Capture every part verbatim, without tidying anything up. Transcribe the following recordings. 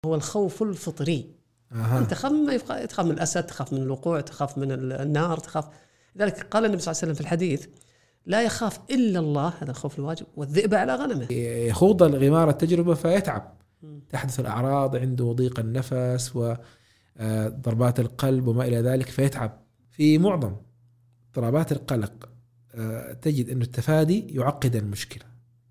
هو الخوف الفطري. أه. أنت تخاف تخاف من الأسد، تخاف من الوقوع، تخاف من النار، تخاف. لذلك قال النبي صلى الله عليه وسلم في الحديث: لا يخاف إلا الله، هذا الخوف الواجب، والذئب على غنمه. يخوض الغمار التجربة فيتعب، تحدث الأعراض، عنده ضيق النفس وضربات القلب وما إلى ذلك فيتعب. في معظم اضطرابات القلق تجد أن التفادي يعقد المشكلة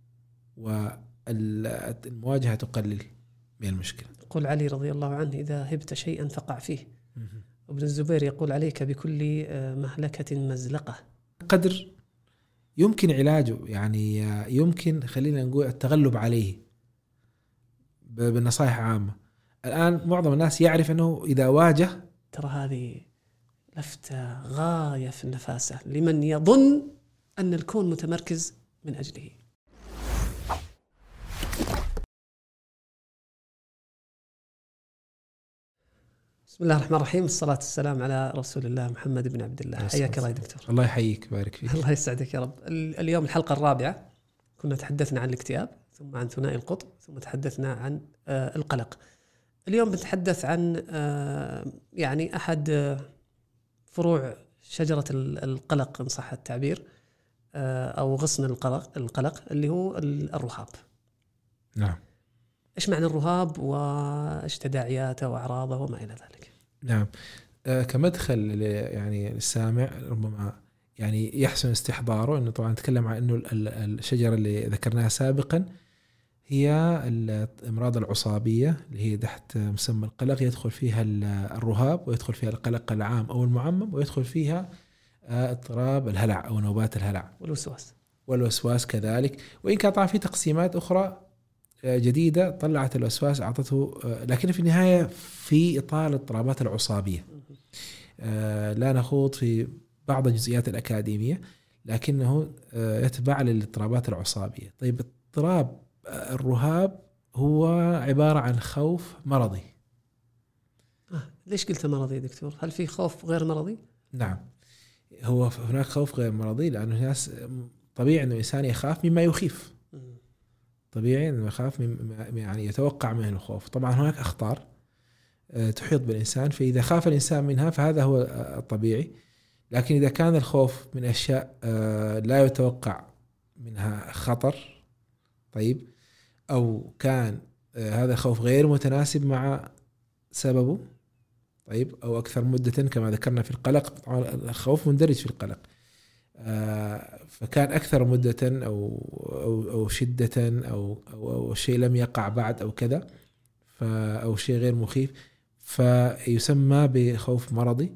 والمواجهة تقلل من المشكلة. يقول علي رضي الله عنه: إذا هبت شيئا فقع فيه. وابن الزبير يقول: عليك بكل مهلكة مزلقة. قدر يمكن علاجه، يعني يمكن خلينا نقول التغلب عليه بالنصائح عامة. الآن معظم الناس يعرف أنه إذا واجه، ترى هذه لفتة غاية في النفاسة لمن يظن أن الكون متمركز من أجله. بسم الله الرحمن الرحيم، الصلاة والسلام على رسول الله محمد بن عبد الله. حياك الله يا دكتور. الله يحييك، بارك فيك. الله يسعدك يا رب. اليوم الحلقة الرابعة، كنا تحدثنا عن الاكتئاب، ثم عن ثنائي القطب، ثم تحدثنا عن القلق. اليوم بنتحدث عن يعني أحد فروع شجرة القلق إن صح التعبير، أو غصن القلق القلق اللي هو الرهاب. نعم. إيش معنى الرهاب وإيش تداعياته وأعراضه وما إلى ذلك؟ نعم. آه كمدخل يعني السامع ربما يعني يحسن استحضاره أنه طبعا نتكلم عن أنه الشجرة اللي ذكرناها سابقا هي الأمراض العصابية اللي هي تحت مسمى القلق، يدخل فيها الرهاب ويدخل فيها القلق العام أو المعمم ويدخل فيها اضطراب الهلع أو نوبات الهلع والوسواس والوسواس كذلك. وإن كان طبعا في تقسيمات أخرى جديدة طلعت الوسواس أعطته، لكن في النهاية في إطار الاضطرابات العصابية. لا نخوض في بعض الجزئيات الأكاديمية، لكنه يتبع للاضطرابات العصابية. طيب، اضطراب الرهاب هو عبارة عن خوف مرضي. آه، ليش قلت مرضي يا دكتور؟ هل في خوف غير مرضي؟ نعم، هو هناك خوف غير مرضي، لأنه الناس طبيعي أنه الإنسان يخاف مما يخيف. طبيعي أنه يخاف مما يعني يتوقع منه الخوف. طبعا هناك أخطار تحيط بالإنسان، فإذا خاف الإنسان منها فهذا هو الطبيعي. لكن إذا كان الخوف من أشياء لا يتوقع منها خطر، طيب، أو كان هذا الخوف غير متناسب مع سببه، طيب، أو أكثر مدة كما ذكرنا في القلق، الخوف مندرج في القلق، فكان أكثر مدة أو أو أو شدة أو أو, أو شيء لم يقع بعد أو كذا، أو شيء غير مخيف، فيسمى بخوف مرضي.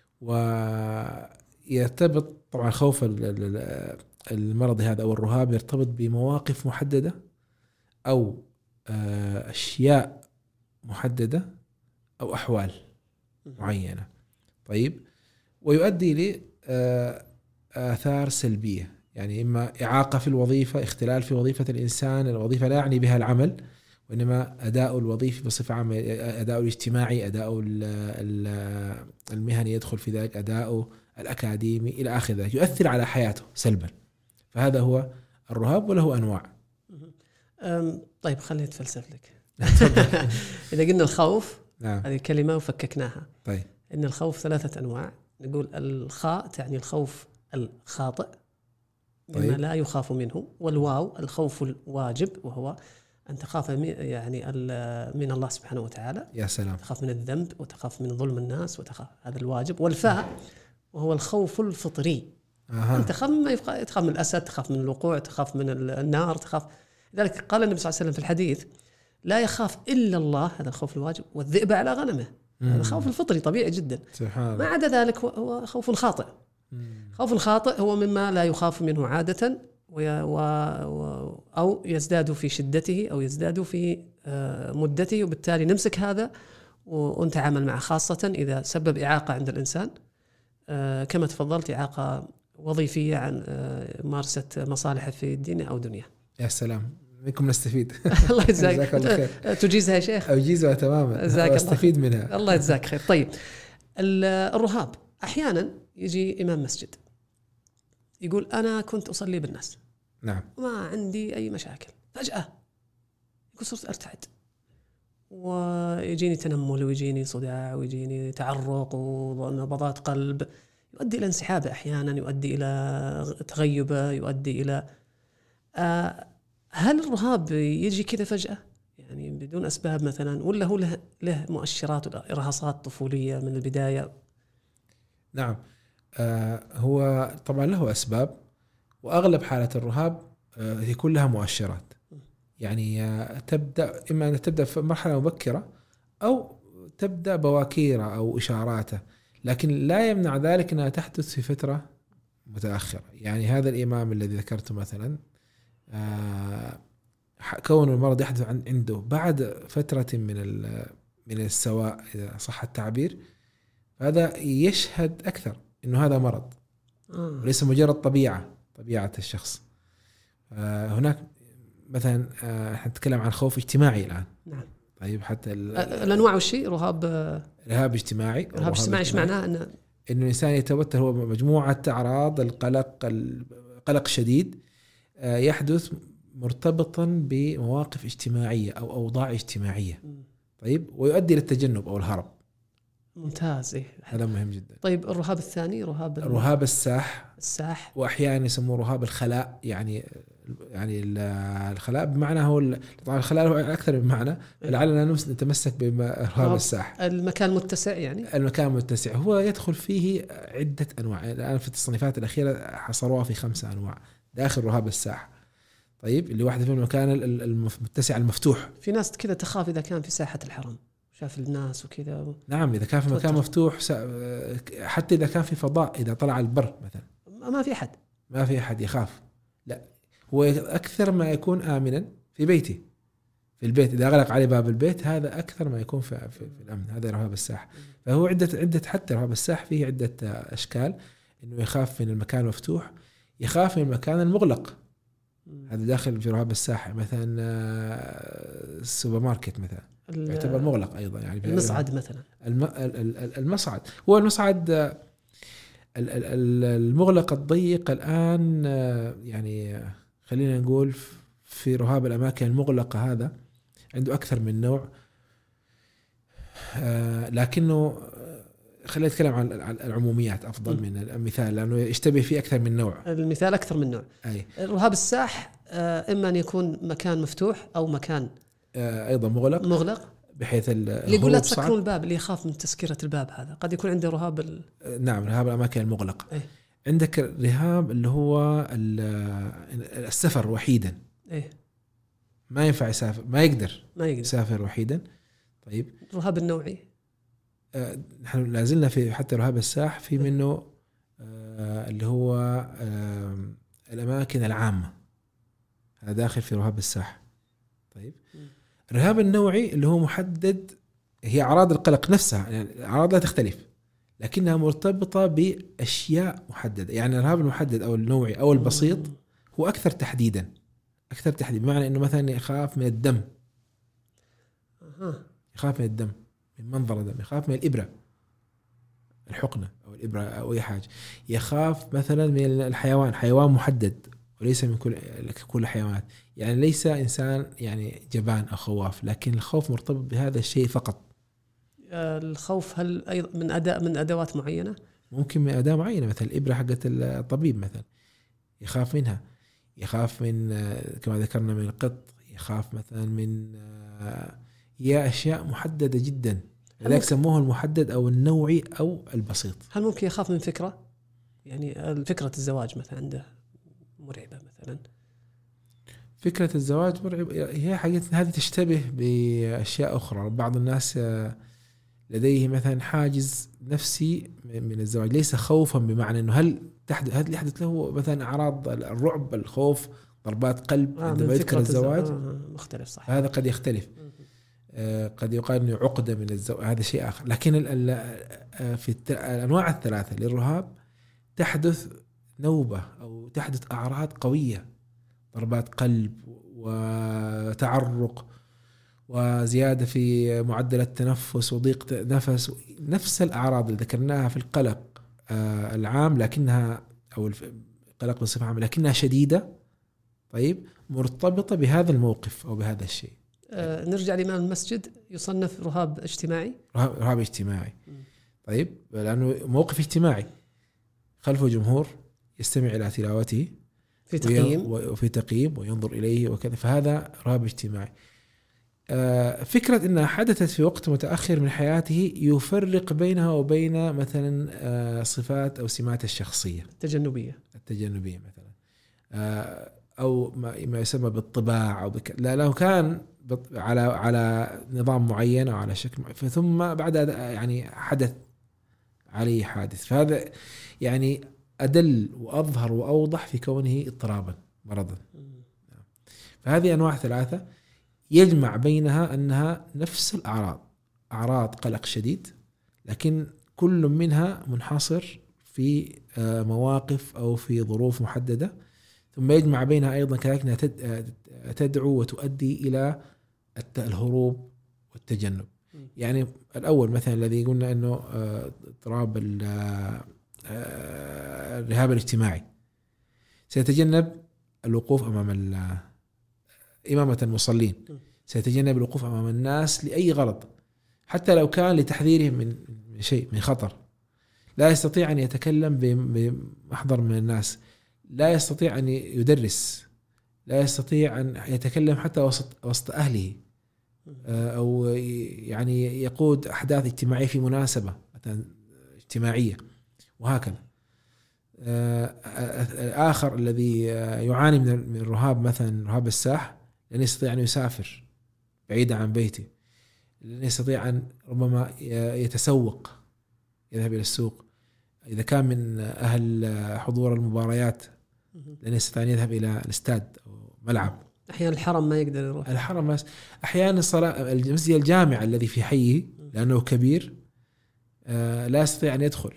ويرتبط طبعا خوف المرضي هذا أو الرهاب يرتبط بمواقف محددة أو أشياء محددة أو أحوال معينة، طيب، ويؤدي ل آثار سلبية، يعني إما إعاقة في الوظيفة، اختلال في وظيفة الإنسان. الوظيفة لا يعني بها العمل، وإنما أداء الوظيفي بصفة عامة، أداء الاجتماعي، أداء المهني يدخل في ذلك، أداء الأكاديمي إلى آخر ذلك، يؤثر على حياته سلبا. فهذا هو الرهاب، وله أنواع. طيب، خليني أتفلسف لك. إذا قلنا الخوف، نعم، هذه كلمة وفككناها. طيب، إن الخوف ثلاثة أنواع. نقول الخاء تعني الخوف الخاطئ مما طيب. لا يخاف منه، والواو الخوف الواجب، وهو أن تخاف يعني من الله سبحانه وتعالى. يا سلام. تخاف من الذنب وتخاف من ظلم الناس وتخاف، هذا الواجب. والفاء وهو الخوف الفطري. أه. أنت تخاف من الأسد، تخاف من الوقوع، تخاف من النار، تخاف. لذلك قال النبي صلى الله عليه وسلم في الحديث: لا يخاف إلا الله، هذا الخوف الواجب، والذئب على غنمه. هذا خوف الفطري طبيعي جدا. سبحان. ما عدا ذلك هو خوف خاطئ. خوف خاطئ هو مما لا يخاف منه عادة، و... و... أو يزداد في شدته أو يزداد في مدته، وبالتالي نمسك هذا ونتعامل معه، خاصة إذا سبب إعاقة عند الإنسان، كما تفضلت، إعاقة وظيفية عن ممارسة مصالحه في الدين أو دنيا. يا سلام، منكم نستفيد. الله يجزاك خير. تجيزها يا شيخ؟ أجيزها تماما، أستفيد منها. الله يجزاك خير. طيب، الرهاب أحيانا يجي إمام مسجد يقول: أنا كنت أصلي بالناس، نعم، وما عندي أي مشاكل، فجأة يقول صرت أرتعد ويجيني تنمل ويجيني صداع ويجيني تعرق ونبضات قلب، يؤدي إلى انسحابه أحيانا، يؤدي إلى تغيبه، يؤدي إلى آه هل الرهاب يجي كذا فجأة يعني بدون أسباب مثلا، ولا هو له, له مؤشرات إرهاصات طفولية من البداية؟ نعم، آه هو طبعا له أسباب، وأغلب حالة الرهاب آه هي كلها مؤشرات. يعني آه تبدأ إما أن تبدأ في مرحلة مبكرة أو تبدأ بواكيرة أو إشاراته، لكن لا يمنع ذلك أنها تحدث في فترة متأخرة. يعني هذا الإمام الذي ذكرته مثلا آه كون المرض يحدث عنده بعد فترة من من السواء إذا صح التعبير، هذا يشهد أكثر إنه هذا مرض وليس مجرد طبيعة طبيعة الشخص. آه هناك مثلا آه نتكلم عن خوف اجتماعي الآن. نعم. طيب حتى الأنواع والشيء رهاب رهاب اجتماعي. رهاب اجتماعي إيش معناه؟ إنه إنه الإنسان يتوتر، هو مجموعة أعراض القلق القلق شديد آه يحدث مرتبطا بمواقف اجتماعية أو أوضاع اجتماعية. طيب، ويؤدي للتجنب أو الهرب. ممتاز. إيه؟ هذا مهم جدا. طيب الرهاب الثاني رهاب رهاب الساح. الساح وأحيانا يسموه رهاب الخلاء. يعني يعني الخلاء بمعنى هو طبعا الخلاء هو أكثر من معنى، لعلنا نتمسك برهاب الساح. المكان متسع. يعني المكان متسع هو يدخل فيه عدة أنواع. الآن في التصنيفات الأخيرة حصروها في خمسة أنواع داخل رهاب الساح. طيب، اللي واحدة في المكان المتسع المفتوح. في ناس كذا تخاف إذا كان في ساحة الحرم، شاف الناس وكذا. نعم، إذا كان في مكان مفتوح، حتى إذا كان في فضاء، إذا طلع البر مثلا ما في أحد ما في أحد يخاف. لا، هو أكثر ما يكون آمنا في بيته، في البيت إذا أغلق عليه باب البيت، هذا أكثر ما يكون في, في, في الأمن. هذا رهاب الساح. فهو عدة عدة حتى رهاب الساح فيه عدة أشكال. إنه يخاف من المكان المفتوح، يخاف من المكان المغلق. هذا داخل في رهاب الساحة. مثلا السوبر ماركت مثلا يعتبر مغلق أيضا. يعني المصعد مثلا المصعد هو المصعد المغلق الضيق الآن. يعني خلينا نقول في رهاب الأماكن المغلقة هذا عنده أكثر من نوع، لكنه خلينا نتكلم عن العموميات أفضل من المثال، لأنه يشتبه فيه أكثر من نوع. المثال أكثر من نوع. أي. رهاب الساح إما أن يكون مكان مفتوح أو مكان أيضا مغلق مغلق بحيث اللي يقول لا تسكرون الباب، اللي يخاف من تسكيرة الباب، هذا قد يكون عنده رهاب ال... نعم، رهاب الأماكن المغلقة. أي. عندك رهاب اللي هو السفر وحيدا. أي. ما ينفع يسافر، ما يقدر ما يقدر يسافر وحيدا. طيب، الرهاب النوعي نحن آه لازلنا في حتى رهاب الساح في منه آه اللي هو آه الأماكن العامة، هذا داخل في رهاب الساح. طيب، الرهاب النوعي اللي هو محدد، هي أعراض القلق نفسها، يعني أعراض لا تختلف لكنها مرتبطة بأشياء محددة. يعني الرهاب المحدد أو النوعي أو البسيط هو أكثر تحديدا، أكثر تحديد، بمعنى أنه مثلا يخاف من الدم، يخاف من الدم، من منظر الدم، يخاف من الإبرة، الحقنة أو الإبرة أو أي حاجة، يخاف مثلا من الحيوان، حيوان محدد وليس من كل كل الحيوانات. يعني ليس إنسان يعني جبان أو خواف، لكن الخوف مرتبط بهذا الشيء فقط. الخوف هل أيضا من أداء من أدوات معينة؟ ممكن من أداة معينة، مثل الإبرة حقت الطبيب مثلا يخاف منها، يخاف من كما ذكرنا من القط، يخاف مثلا من هي أشياء محددة جدا، لذلك سموه المحدد أو النوعي أو البسيط. هل ممكن يخاف من فكرة؟ يعني فكرة الزواج مثلا عنده مرعبة مثلا. فكرة الزواج مرعبة، هي حاجة هذه تشتبه بأشياء أخرى. بعض الناس لديه مثلا حاجز نفسي من الزواج، ليس خوفا بمعنى أنه هل تحدث هل يحدث له مثلا أعراض الرعب، الخوف، ضربات قلب آه عندما يذكر الزواج. آه مختلف صح. هذا قد يختلف. آه قد يقال أنه عقدة من الزواج، هذا شيء آخر. لكن ال ال في الأنواع الثلاثة للرهاب تحدث نوبة أو تحدث أعراض قوية، ضربات قلب وتعرق وزيادة في معدل التنفس وضيق نفس، نفس الأعراض اللي ذكرناها في القلق آه العام، لكنها أو القلق بصفة عامة لكنها شديدة. طيب، مرتبطة بهذا الموقف أو بهذا الشيء. آه نرجع لإمام المسجد يصنف رهاب اجتماعي. رهاب, رهاب اجتماعي. طيب لأنه موقف اجتماعي خلفه جمهور يستمع إلى تلاوته في تقييم وفي تقييم وينظر إليه وكذا، فهذا رهاب اجتماعي. آه فكرة أنها حدثت في وقت متأخر من حياته يفرق بينها وبين مثلا آه صفات أو سمات الشخصية التجنبية التجنبية مثلا آه أو ما يسمى بالطباع أو بك... لا لو كان على على نظام معين أو على شكل معين ثم بعد يعني حدث عليه حادث، فهذا يعني أدل وأظهر وأوضح في كونه اضطرابا مرضا. فهذه أنواع ثلاثة يجمع بينها أنها نفس الأعراض، أعراض قلق شديد لكن كل منها منحصر في مواقف أو في ظروف محددة، ثم يجمع بينها أيضا كذلك تدعو وتؤدي إلى الهروب والتجنب. يعني الأول مثلا الذي قلنا أنه اضطراب الرهاب الاجتماعي سيتجنب الوقوف أمام إمامة المصلين، سيتجنب الوقوف أمام الناس لأي غرض حتى لو كان لتحذيرهم من شيء من خطر، لا يستطيع أن يتكلم بمحضر من الناس، لا يستطيع أن يدرس، لا يستطيع أن يتكلم حتى وسط وسط أهله أو يعني يقود أحداث اجتماعية في مناسبة اجتماعية وهكذا. الآخر الذي يعاني من الرهاب مثلا رهاب الساح لن يستطيع أن يسافر بعيدا عن بيته، لن يستطيع أن ربما يتسوق يذهب إلى السوق، إذا كان من أهل حضور المباريات لن يستطيع أن يذهب إلى الاستاد أو ملعب. أحيانا الحرم ما يقدر يروح، الحرم أحيانا الصلاة المسجد الجامع الذي في حيه لأنه كبير لا يستطيع أن يدخل،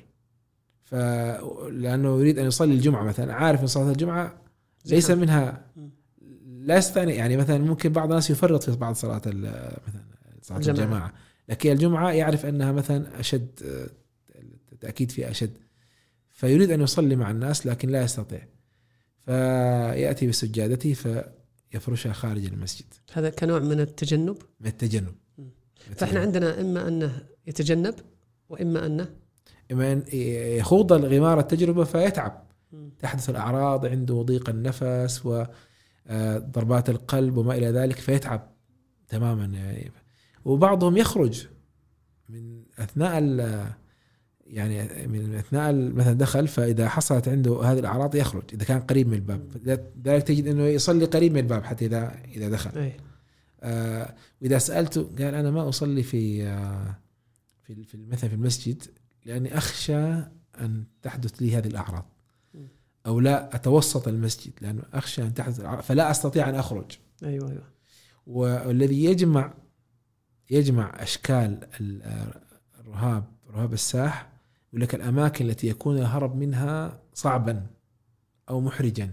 فلأنه يريد أن يصلي الجمعة مثلا، عارف أن صلاة الجمعة ليس منها لا يستطيع، يعني مثلا ممكن بعض الناس يفرط في بعض صلاة مثلا صلاة الجماعة. الجماعة لكن الجمعة يعرف أنها مثلا أشد تأكيد فيها أشد، فيريد أن يصلي مع الناس لكن لا يستطيع، فيأتي بسجادته فيفرشها خارج المسجد. هذا كنوع من التجنب من التجنب. فإحنا عندنا إما أنه يتجنب وإما أنه إما أن يخوض الغمار التجربة فيتعب، تحدث الأعراض عنده ضيق النفس وضربات القلب وما إلى ذلك فيتعب تماما يعني. وبعضهم يخرج من أثناء يعني من أثناء مثلا دخل، فإذا حصلت عنده هذه الأعراض يخرج إذا كان قريب من الباب، ذلك تجد إنه يصلي قريب من الباب حتى إذا إذا دخل. أي. آه وإذا سألته قال أنا ما أصلي في آه في في مثلا في المسجد لأني أخشى أن تحدث لي هذه الأعراض، أو لا أتوسط المسجد لأنه أخشى أن تحدث الأعراض فلا أستطيع أن أخرج. أيوة أيوة. والذي يجمع يجمع أشكال الرهاب رهاب الساح يقول لك الأماكن التي يكون الهرب منها صعبا أو محرجا.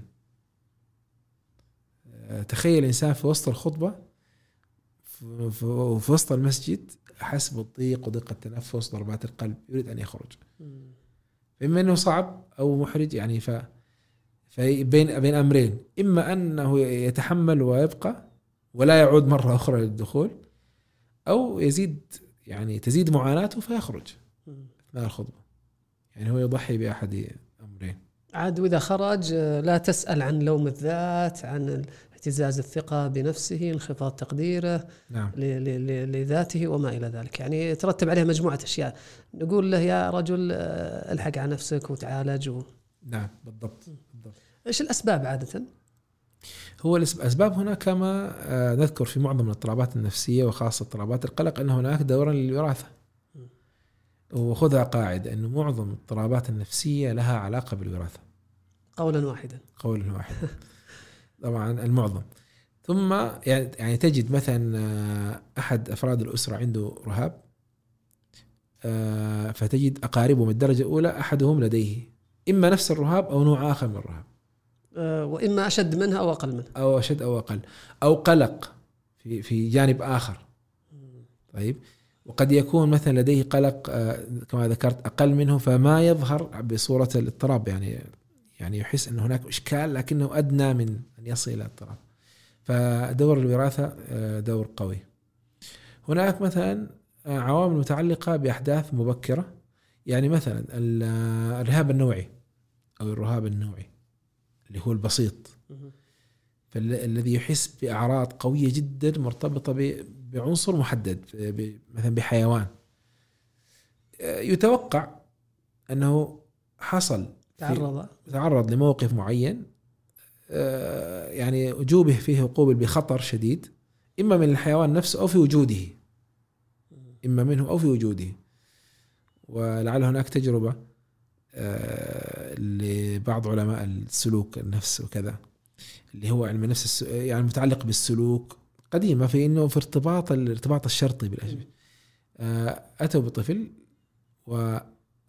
تخيل إنسان في وسط الخطبة في وسط المسجد أحس بالضيق وضيق التنفس ضربات القلب يريد أن يخرج، إما أنه صعب أو محرج يعني ف بين بين أمرين، إما أنه يتحمل ويبقى ولا يعود مرة أخرى للدخول، أو يزيد يعني تزيد معاناته فيخرج أثناء الخطبة. يعني هو يضحي بأحد أمرين. عاد وإذا خرج لا تسأل عن لوم الذات، عن اهتزاز الثقة بنفسه، انخفاض تقديره نعم. لذاته وما إلى ذلك، يعني يترتب عليه مجموعة أشياء. نقول له يا رجل الحق على نفسك وتعالج و... نعم بالضبط. بالضبط. إيش الأسباب عادة؟ هو الأسباب هنا كما نذكر في معظم الاضطرابات النفسية وخاصة اضطرابات القلق أن هناك دورا للوراثة، وخذها قاعدة أن معظم الاضطرابات النفسية لها علاقة بالوراثة قولا واحدا. قولا واحدا طبعا المعظم. ثم يعني تجد مثلا أحد أفراد الأسرة عنده رهاب، فتجد أقاربه من الدرجة الأولى أحدهم لديه إما نفس الرهاب أو نوع آخر من الرهاب، وإما أشد منها أو أقل منها، أو أشد أو أقل، أو قلق في في جانب آخر. طيب، وقد يكون مثلا لديه قلق كما ذكرت أقل منه فما يظهر بصورة الاضطراب، يعني يعني يحس أن هناك إشكال لكنه أدنى من أن يصل إلى الاضطراب. فدور الوراثة دور قوي. هناك مثلا عوامل متعلقة بأحداث مبكرة، يعني مثلا الرهاب النوعي أو الرهاب النوعي اللي هو البسيط، فالذي يحس بأعراض قوية جدا مرتبطة بعنصر محدد، مثلا بحيوان، يتوقع أنه حصل تعرض تعرض لموقف معين، يعني أجوبه فيه عقوبة بخطر شديد، إما من الحيوان نفسه أو في وجوده، إما منه أو في وجوده. ولعل هناك تجربة لبعض علماء السلوك النفس وكذا، اللي هو علم النفس الس... يعني متعلق بالسلوك قديمة، في إنه في ارتباط الارتباط الشرطي بالأشبه. أتوا بطفل و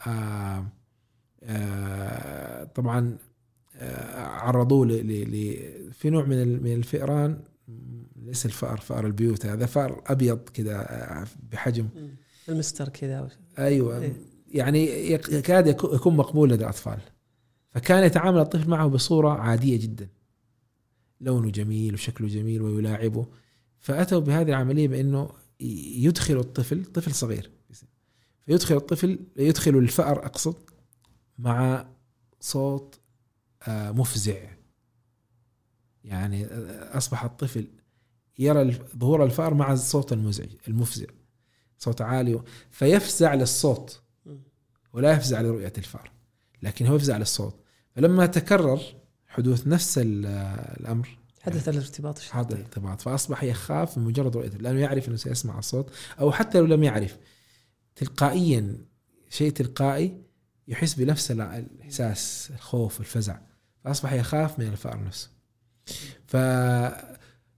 طبعا عرضوه ل... ل... في نوع من من الفئران، ليس الفأر فأر البيوت، هذا فأر أبيض كده بحجم المستر كذا، أيوة إيه؟ يعني يكاد يكون مقبول لدى الأطفال. فكان يتعامل الطفل معه بصورة عادية جدا، لونه جميل وشكله جميل ويلاعبه. فأتوا بهذه العملية بأنه يدخل الطفل، طفل صغير، فيدخل الطفل يدخل الفأر أقصد مع صوت مفزع، يعني أصبح الطفل يرى ظهور الفأر مع الصوت المزعج المفزع، صوت عالي، فيفزع للصوت ولا يفزع لرؤية الفأر، لكن هو يفزع للصوت. فلما تكرر حدوث نفس الأمر حدث الارتباط حدث الارتباط، فأصبح يخاف من مجرد رؤيته، لأنه يعرف أنه سيسمع الصوت، أو حتى لو لم يعرف تلقائيا شيء تلقائي يحس بنفس الإحساس، الخوف والفزع، فأصبح يخاف من الفأر نفسه. فهذه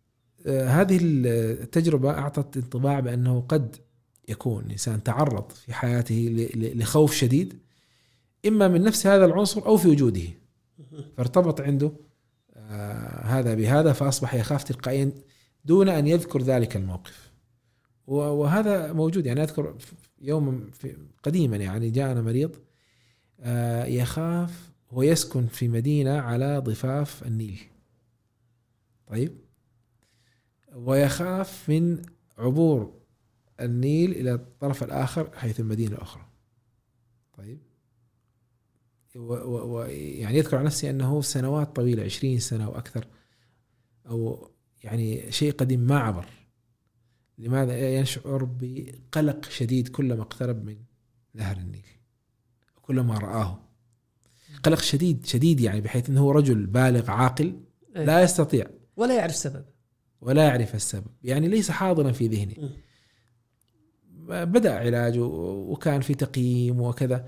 التجربة أعطت انطباع بأنه قد يكون إنسان تعرض في حياته لخوف شديد، إما من نفس هذا العنصر أو في وجوده، فارتبط عنده آه هذا بهذا، فأصبح يخاف تلقائيا دون أن يذكر ذلك الموقف. وهذا موجود، يعني أذكر يوم في قديما يعني جاءنا مريض آه يخاف، هو يسكن في مدينة على ضفاف النيل، طيب، ويخاف من عبور النيل إلى الطرف الآخر حيث المدينة الأخرى، طيب، ويعني يذكر عن نفسه أنه سنوات طويلة، عشرين سنة وأكثر، أو يعني شيء قديم ما عبر. لماذا؟ يشعر بقلق شديد كلما اقترب من نهر النيل، كلما رآه قلق شديد شديد، يعني بحيث أنه رجل بالغ عاقل لا يستطيع ولا يعرف سبب ولا يعرف السبب، يعني ليس حاضرا في ذهنه. بدأ علاجه وكان في تقييم وكذا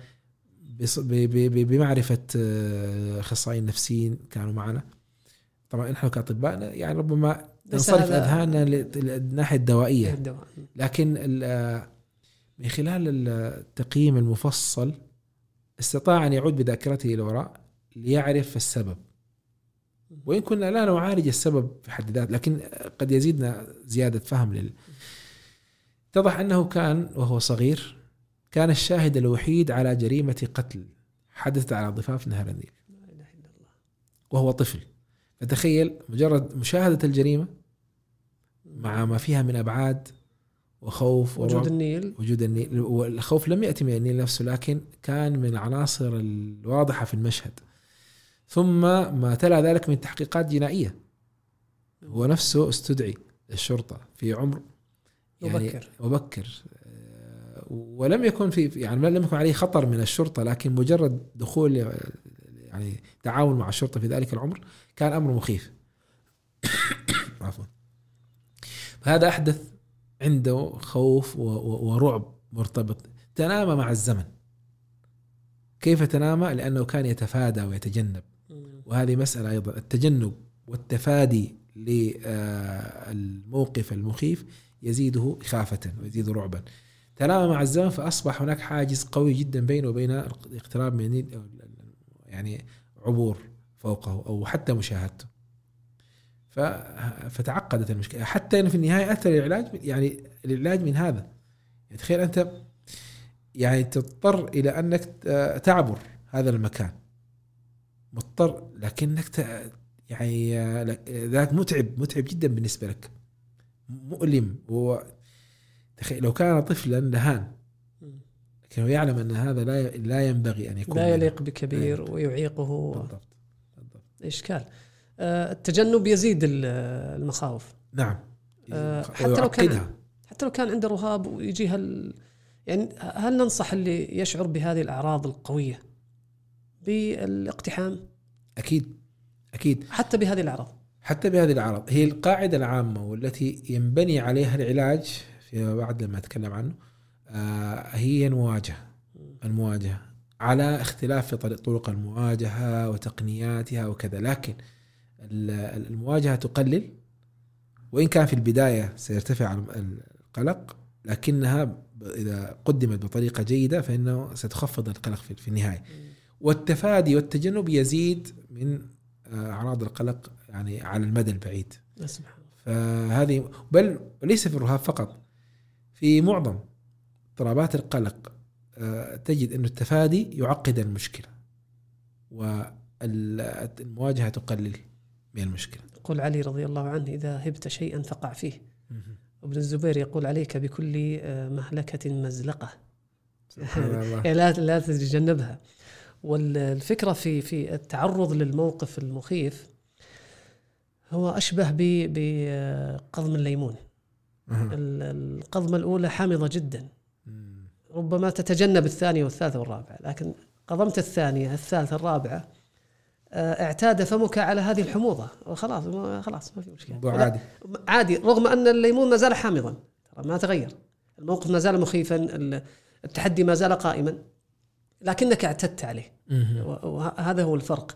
بمعرفة أخصائيين نفسيين كانوا معنا. طبعا نحن كأطباء يعني ربما تنصرف أذهاننا للناحية الدوائية، لكن من خلال التقييم المفصل استطاع أن يعود بذاكرته إلى وراء ليعرف السبب، وإن كنا لا نعالج السبب في حد ذاته، لكن قد يزيدنا زيادة فهم لل... اتضح أنه كان وهو صغير كان الشاهد الوحيد على جريمة قتل حدثت على ضفاف نهر النيل وهو طفل. فتخيل مجرد مشاهدة الجريمة مع ما فيها من أبعاد وخوف وجود النيل وجود النيل والخوف لم يأتي من النيل نفسه، لكن كان من العناصر الواضحة في المشهد. ثم ما تلا ذلك من تحقيقات جنائية، هو نفسه استدعي الشرطة في عمر يعني مبكر, مبكر ولم يكن في يعني لم يكن عليه خطر من الشرطة، لكن مجرد دخول يعني تعاون مع الشرطة في ذلك العمر كان أمر مخيف. عفوا. هذا أحدث عنده خوف ورعب مرتبط، تنامى مع الزمن. كيف تنامى؟ لأنه كان يتفادى ويتجنب، وهذه مسألة أيضا، التجنب والتفادي للموقف المخيف يزيده إخافة ويزيد رعبا. تنامى مع الزمن فأصبح هناك حاجز قوي جدا بينه وبين الاقتراب من النيل، يعني عبور فوقه أو حتى مشاهدته. فتعقدت المشكلة حتى أنه في النهاية أثر العلاج، يعني العلاج من هذا. يعني تخيل أنت يعني تضطر إلى أنك تعبر هذا المكان، مضطر، لكنك يعني ذاك متعب متعب جدا بالنسبة لك، مؤلم. هو لو كان طفلا لهان، لكنه يعلم أن هذا لا لا ينبغي أن يكون، لا يليق بكبير ويعيقه. بالضبط. بالضبط. إشكال. آه التجنب يزيد المخاوف. نعم. آه حتى لو كان حتى لو كان عنده رهاب ويجي هال يعني هل ننصح اللي يشعر بهذه الأعراض القوية بالاقتحام؟ أكيد أكيد. حتى بهذه الأعراض حتى بهذه الأعراض هي القاعدة العامة والتي ينبني عليها العلاج فيما بعد لما أتكلم عنه، آه هي المواجهة. المواجهة على اختلاف في طرق المواجهة وتقنياتها وكذا، لكن المواجهة تقلل، وإن كان في البداية سيرتفع القلق، لكنها إذا قدمت بطريقة جيدة فإنه ستخفض القلق في النهاية. والتفادي والتجنب يزيد من أعراض القلق يعني على المدى البعيد. فهذه بل ليس في الرهاب فقط، في معظم اضطرابات القلق تجد أن التفادي يعقد المشكلة والمواجهة تقلل من المشكلة. يقول علي رضي الله عنه: إذا هبت شيئا فقع فيه. وابن الزبير يقول: عليك بكل مهلكة مزلقة. لا لا تتجنبها. والفكرة في في التعرض للموقف المخيف هو أشبه بقضم الليمون. القضمة الأولى حامضة جدا، ربما تتجنب الثانية والثالثة والرابعة، لكن قضمت الثانية الثالثة الرابعة اعتاد فمك على هذه الحموضة وخلاص خلاص ما في مشكلة عادي. عادي رغم أن الليمون ما زال حامضا، ما تغير، الموقف ما زال مخيفا، التحدي ما زال قائما، لكنك اعتدت عليه. وهذا هو الفرق.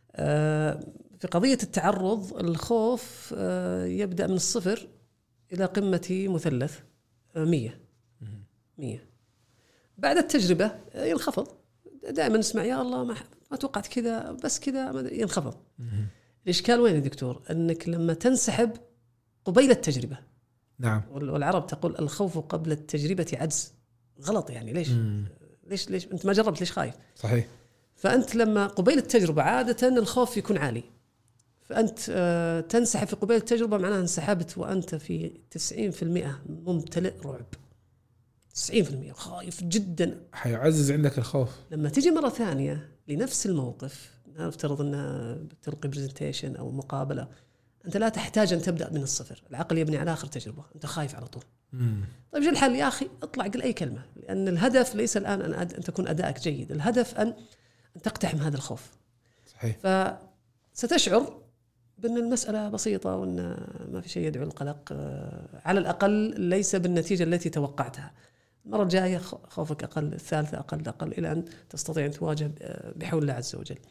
في قضية التعرض الخوف يبدأ من الصفر إلى قمة مثلث مية مية. بعد التجربة ينخفض. دائما نسمع: يا الله ما ما توقعت كذا، بس كذا، ينخفض. الإشكال وين يا دكتور؟ أنك لما تنسحب قبيل التجربة. نعم. والعرب تقول: الخوف قبل التجربة عجز. غلط يعني. ليش؟ مم. ليش ليش أنت ما جربت؟ ليش خايف؟ صحيح. فأنت لما قبيل التجربة عادة الخوف يكون عالي، فأنت تنسحب في قبيل التجربة، معناها انسحبت وأنت في تسعين بالمئة ممتلئ رعب، تسعين بالمئة خايف جدا، حيعزز عندك الخوف. لما تيجي مرة ثانية لنفس الموقف، نفترض أنها بتلقي برزنتيشن أو مقابلة، أنت لا تحتاج أن تبدأ من الصفر، العقل يبني على آخر تجربة، أنت خايف على طول. مم. طيب شو الحل يا أخي؟ اطلع قل أي كلمة، لأن الهدف ليس الآن أن, أن تكون أدائك جيد، الهدف أن, أن تقتحم هذا الخوف. صحيح. فستشعر بأن المسألة بسيطة وأن ما في شيء يدعو القلق، على الأقل ليس بالنتيجة التي توقعتها. المرة الجاية خوفك أقل، الثالثة أقل أقل، إلى أن تستطيع أن تواجه بحول الله عز وجل.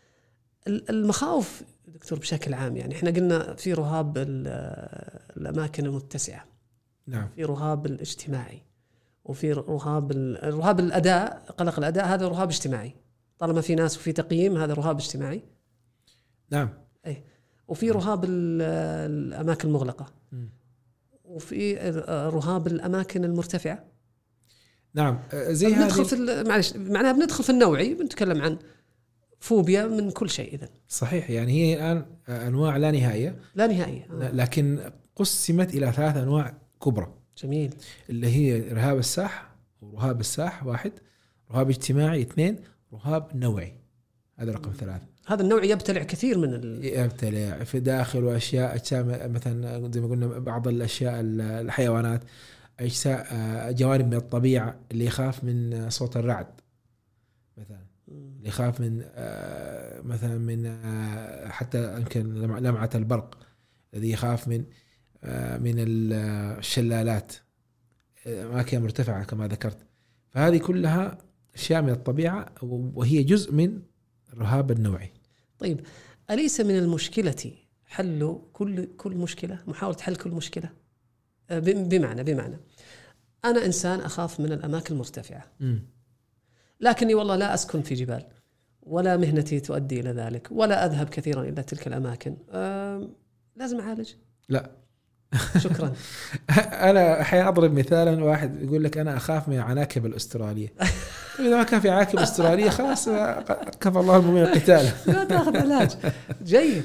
المخاوف دكتور بشكل عام، يعني إحنا قلنا في رهاب الأماكن المتسعة، نعم، في رهاب الاجتماعي، وفي رهاب رهاب الأداء، قلق الأداء، هذا رهاب اجتماعي، طالما في ناس وفي تقييم هذا رهاب اجتماعي. نعم. أي. وفي رهاب الأماكن المغلقة، م. وفي رهاب الأماكن المرتفعة. نعم. زي بندخل في معلش معناها بندخل في النوعي، بنتكلم عن فوبيا من كل شيء. إذن صحيح، يعني هي الآن أنواع لا نهائية لا نهائية آه. لكن قسمت إلى ثلاث أنواع كبرى. جميل. اللي هي رهاب الساح ورهاب الساح واحد، رهاب اجتماعي اثنين، رهاب نوعي هذا رقم ثلاثة. هذا النوعي يبتلع كثير من ال... يبتلع في داخل وأشياء أجسام، مثلا زي ما قلنا بعض الأشياء الحيوانات، أجزاء جوانب من الطبيعة، اللي يخاف من صوت الرعد مثلا، اللي يخاف من مثلا من حتى يمكن لمعة البرق، الذي يخاف من من الشلالات، أماكن مرتفعة كما ذكرت. فهذه كلها أشياء من الطبيعة وهي جزء من الرهاب النوعي. طيب، أليس من المشكلة حل كل كل مشكلة، محاولة حل كل مشكلة؟ بمعنى بمعنى أنا إنسان أخاف من الأماكن المرتفعة، م. لكني والله لا أسكن في جبال، ولا مهنتي تؤدي إلى ذلك، ولا أذهب كثيرا إلى تلك الأماكن، أه لازم أعالج؟ لا. شكرا. أنا أحيانا أضرب مثالا، واحد يقول لك أنا أخاف من العناكب الأسترالية. إذا ما كان في عناكب أسترالية خلاص كفى الله المؤمن القتال. لا تأخذ علاج. جيد.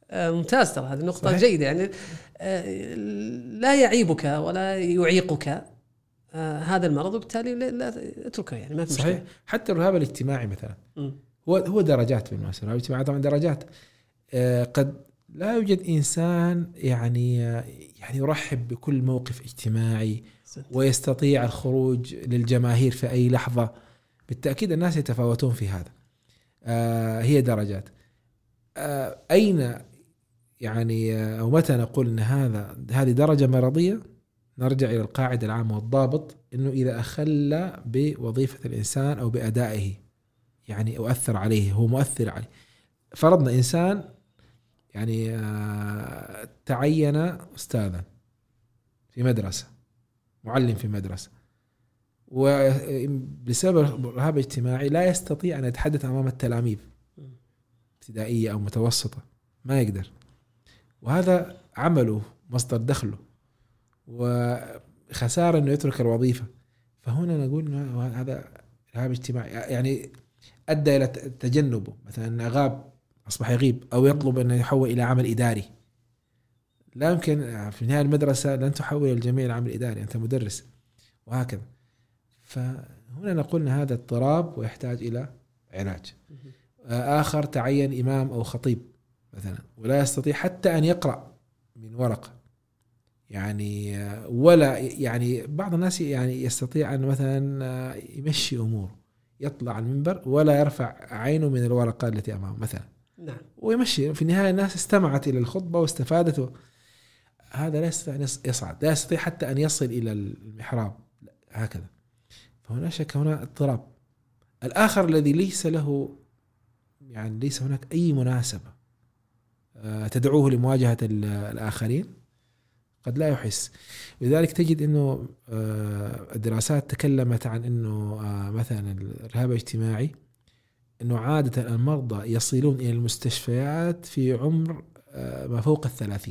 ممتاز، ترى هذه نقطة صحيح. جيدة. يعني لا يعيبك ولا يعيقك هذا المرض، وبالتالي لا اتركه، يعني ما في مشكلة. صحيح. حتى الرهاب الاجتماعي مثلا م. هو هو درجات بالمناسبة. الرهاب الاجتماعي طبعا درجات. قد لا يوجد إنسان يعني يعني يرحب بكل موقف اجتماعي ويستطيع الخروج للجماهير في أي لحظة. بالتأكيد الناس يتفاوتون في هذا. هي درجات. أين يعني أو متى نقول أن هذا هذه درجة مرضية؟ نرجع إلى القاعدة العامة والضابط، إنه إذا أخل بوظيفة الإنسان أو بأدائه، يعني أؤثر عليه، هو مؤثر عليه. فرضنا إنسان يعني تعين أستاذا في مدرسة، معلم في مدرسة، وبسبب رهاب اجتماعي لا يستطيع أن يتحدث أمام التلاميذ ابتدائية أو متوسطة، ما يقدر، وهذا عمله مصدر دخله، وخسارة أنه يترك الوظيفة. فهنا نقول هذا رهاب اجتماعي، يعني أدى إلى تجنبه، مثلا غاب أصبح يغيب، أو يطلب أن يحول إلى عمل إداري. لا يمكن في نهاية المدرسة لن تحول الجميع إلى عمل إداري، أنت مدرس، وهكذا. فهنا نقول أن هذا اضطراب ويحتاج إلى علاج. آخر تعين إمام أو خطيب مثلا، ولا يستطيع حتى أن يقرأ من ورقة، يعني ولا يعني بعض الناس يعني يستطيع أن مثلا يمشي أمور، يطلع على المنبر ولا يرفع عينه من الورقة التي أمامه مثلا. نعم. ويمشي. في النهاية الناس استمعت إلى الخطبة واستفادت. هذا لا يستطيع أن يصعد، لا يستطيع حتى أن يصل إلى المحراب، هكذا. فهنا شك، هنا اضطراب. الآخر الذي ليس له يعني ليس هناك أي مناسبة تدعوه لمواجهة الآخرين، قد لا يحس. لذلك تجد أنه الدراسات تكلمت عن أنه مثلا الرهاب الاجتماعي، أنه عادة المرضى يصلون إلى المستشفيات في عمر ما فوق الثلاثين.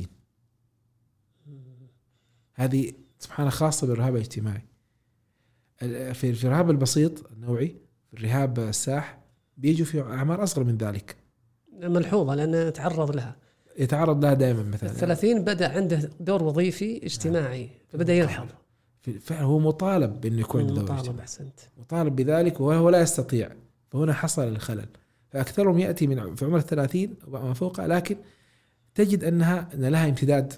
هذه سبحانه خاصة بالرهاب الاجتماعي. في الرهاب البسيط النوعي، في الرهاب الساح، بيجوا في أعمار أصغر من ذلك، ملحوظة، لأنه يتعرض لها يتعرض لها دائما. مثلا الثلاثين بدأ عنده دور وظيفي اجتماعي، فبدأ يلحظ. فعلا هو مطالب بأنه يكون عنده دور مطالب. أحسنت. مطالب بذلك وهو لا يستطيع، فهنا حصل الخلل. فأكثرهم يأتي من في عمر الثلاثين وما فوق، لكن تجد أنها أن لها امتداد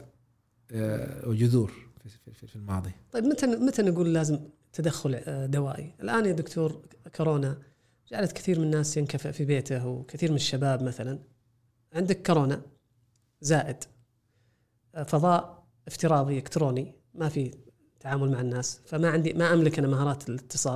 وجذور في الماضي. طيب متى متى نقول لازم تدخل دوائي؟ الآن يا دكتور، كورونا جعلت كثير من الناس ينكفئ في بيته، وكثير من الشباب مثلا عندك كورونا زائد فضاء افتراضي إلكتروني، ما في تعامل مع الناس، فما عندي ما أملك أنا مهارات الاتصال.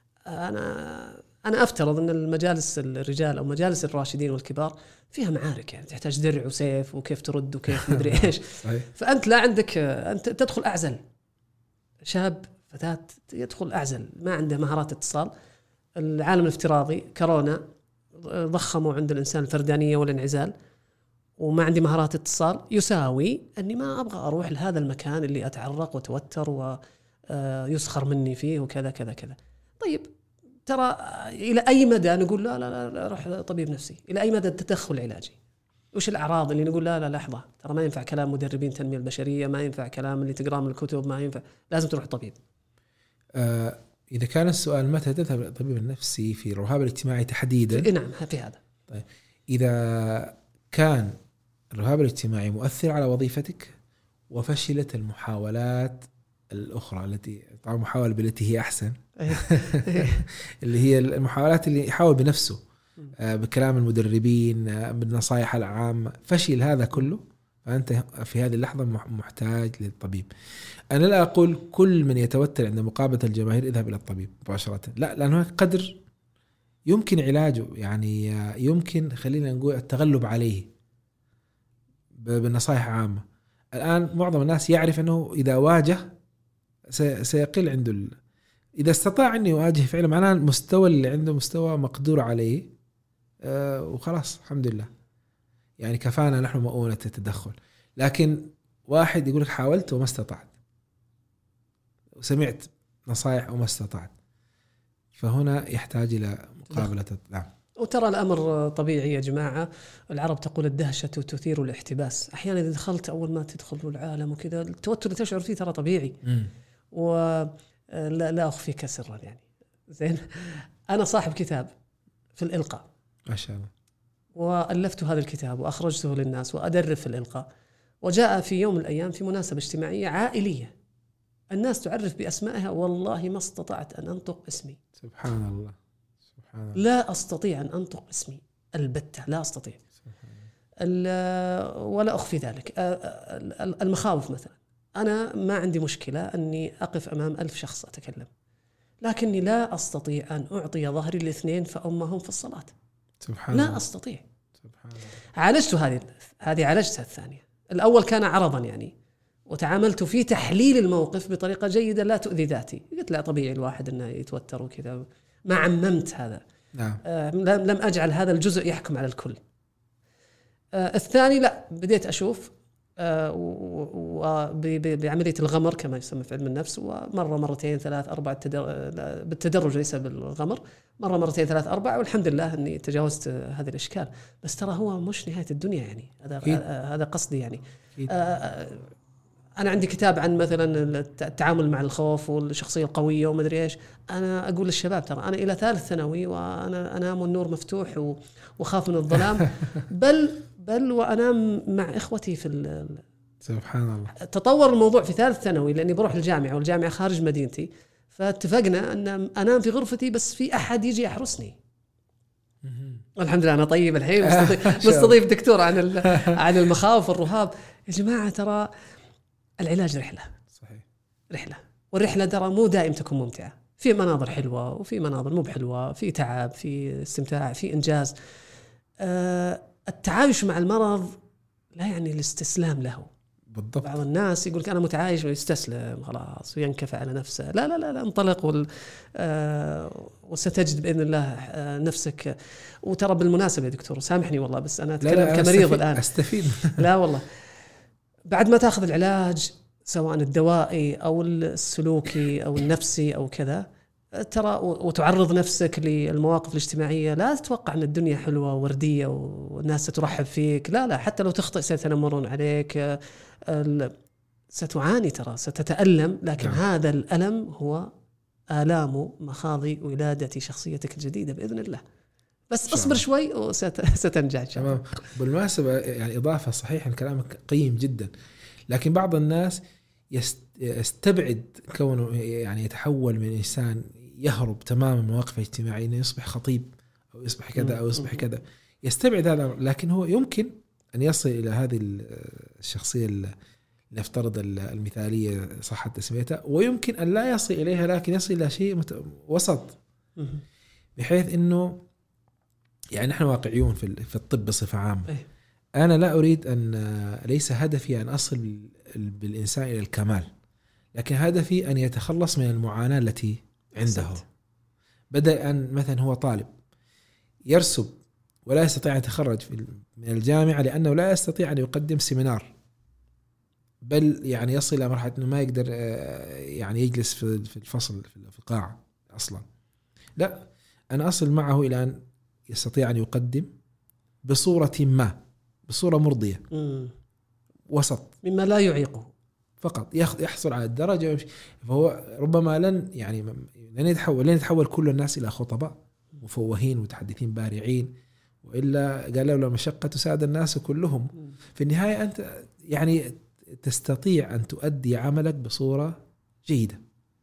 أنا أنا أفترض أن المجالس الرجال أو مجالس الراشدين والكبار فيها معارك، يعني تحتاج درع وسيف وكيف ترد وكيف مدري إيش. فأنت لا عندك، أنت تدخل أعزل، شاب فتاة يدخل أعزل ما عنده مهارات اتصال. العالم الافتراضي كورونا ضخموا عند الإنسان الفردانية والانعزال، وما عندي مهارات اتصال، يساوي أني ما أبغى أروح لهذا المكان اللي أتعرق وتوتر ويسخر مني فيه وكذا كذا كذا. طيب ترى إلى أي مدى نقول لا لا لا روح طبيب نفسي؟ إلى أي مدى التدخل علاجي؟ وش الأعراض اللي نقول لا لا لحظة، ترى ما ينفع كلام مدربين تنمية البشرية، ما ينفع كلام اللي تقرأ من الكتب، ما ينفع، لازم تروح طبيب؟ آه إذا كان السؤال متى تذهب للطبيب النفسي في الرهاب الاجتماعي تحديدا؟ نعم في هذا. طيب إذا كان الرهاب الاجتماعي مؤثر على وظيفتك وفشلت المحاولات الأخرى التي طبعا محاولة بالتي هي أحسن اللي هي المحاولات اللي يحاول بنفسه بكلام المدربين بالنصائح العامة، فشل هذا كله، فأنت في هذه اللحظة محتاج للطبيب. أنا لا أقول كل من يتوتر عند مقابلة الجماهير اذهب إلى الطبيب مباشرة، لا، لأنه قدر يمكن علاجه، يعني يمكن خلينا نقول التغلب عليه بالنصائح عامة. الآن معظم الناس يعرف أنه إذا واجه سيقل عنده ال... إذا استطاع أن يواجه فعلا معناه المستوى اللي عنده مستوى مقدور عليه، أه وخلاص الحمد لله، يعني كفانا نحن مؤونة التدخل. لكن واحد يقولك حاولت وما استطعت، وسمعت نصائح وما استطعت، فهنا يحتاج إلى مقابلة. نعم. وترى الأمر طبيعي يا جماعة. العرب تقول الدهشة تثير الاحتباس. أحيانا إذا دخلت أول ما تدخل العالم وكذا التوتر اللي تشعر فيه ترى طبيعي. ولا لا أخفيك سرا يعني زين، أنا صاحب كتاب في الإلقاء ما شاء الله، وألفت هذا الكتاب وأخرجته للناس وأدرب في الإلقاء. وجاء في يوم من الأيام في مناسبة اجتماعية عائلية الناس تعرف بأسمائها، والله ما استطعت أن أنطق اسمي. سبحان الله سبحان الله. لا أستطيع أن أنطق اسمي البتة، لا أستطيع. ولا أخفي ذلك. المخاوف مثلا، أنا ما عندي مشكلة أني أقف أمام ألف شخص أتكلم، لكني لا أستطيع أن أعطي ظهري الاثنين فأمهم في الصلاة. سبحان لا الله. أستطيع. سبحان الله. عالجت هذه هذه عالجتها الثانية. الأول كان عرضا يعني، وتعاملت في تحليل الموقف بطريقة جيدة لا تؤذي ذاتي. قلت لا طبيعي الواحد أنه يتوتر وكذا، ما عممت هذا. نعم. آه لم أجعل هذا الجزء يحكم على الكل. آه الثاني لا، بديت أشوف آه وبعملية الغمر كما يسمى في علم النفس، ومرة مرتين ثلاث أربع بالتدرج ليس بالغمر، مرة مرتين ثلاث أربع، والحمد لله أني تجاوزت هذا الإشكال. بس ترى هو مش نهاية الدنيا يعني، هذا هذا قصدي يعني. آه أنا عندي كتاب عن مثلا التعامل مع الخوف والشخصية القوية وما أدري إيش. أنا أقول للشباب ترى أنا إلى ثالث ثانوي وأنا أنام والنور مفتوح وخاف من الظلام بل بل وأنام مع إخوتي في. سبحان الله. تطور الموضوع في ثالث ثانوي لأني بروح الجامعة والجامعة خارج مدينتي، فاتفقنا أن أنام في غرفتي بس في أحد يجي يحرسني. الحمد لله أنا طيب الحين مستضيف دكتور عن عن المخاوف والرهاب. يا جماعة ترى العلاج رحلة. صحيح. رحلة، والرحلة ترى مو دائم تكون ممتعة، في مناظر حلوة وفي مناظر مو بحلوة، في تعب، في استمتاع، في إنجاز. أه التعايش مع المرض لا يعني الاستسلام له. بالضبط. بعض الناس يقول أنا متعايش ويستسلم خلاص وينكفى على نفسه. لا لا لا, لا انطلق وال أه وستجد بإذن الله أه نفسك. وترى بالمناسبة يا دكتور سامحني والله بس أنا أتكلم لا لا كمريض أستفيد الآن أستفيد لا والله، بعد ما تأخذ العلاج سواء الدوائي أو السلوكي أو النفسي أو كذا، ترى وتعرض نفسك للمواقف الاجتماعية، لا تتوقع أن الدنيا حلوة وردية والناس ترحب فيك. لا لا، حتى لو تخطئ سيتنمرون عليك، ستعاني ترى، ستتألم، لكن نعم. هذا الألم هو آلام مخاضي ولادة شخصيتك الجديدة بإذن الله. بس اصبر شوي وستنجح إن شاء الله. بالمناسبة يعني إضافة صحيحة كلامك قيم جدا، لكن بعض الناس يستبعد كونه يعني يتحول من إنسان يهرب تماما من المواقف الاجتماعية إنه يصبح خطيب أو يصبح كذا أو يصبح كذا، يستبعد هذا. لكن هو يمكن أن يصل إلى هذه الشخصية نفترض المثالية صحة تسميتها، ويمكن أن لا يصل إليها لكن يصل إلى شيء وسط، بحيث إنه يعني نحن واقعيون في في الطب بصفة عامة. أنا لا أريد أن ليس هدفي أن أصل بالإنسان إلى الكمال، لكن هدفي أن يتخلص من المعاناة التي عنده. بدأ أن مثلا هو طالب يرسب ولا يستطيع أن يتخرج من الجامعة لأنه لا يستطيع أن يقدم سيمينار، بل يعني يصل إلى مرحلة أنه ما يقدر يعني يجلس في الفصل في القاعة أصلا. لا، أنا أصل معه إلى أن يستطيع أن يقدم بصورة ما، بصورة مرضية مم. وسط مما لا يعيقه، فقط يحصل على الدرجة ويمشي. فهو ربما لن يعني لن يتحول لن يتحول كل الناس إلى خطباء مفوهين متحدثين بارعين، وإلا قالوا له مشقة تساعد الناس كلهم. مم. في النهاية أنت يعني تستطيع أن تؤدي عملك بصورة جيدة،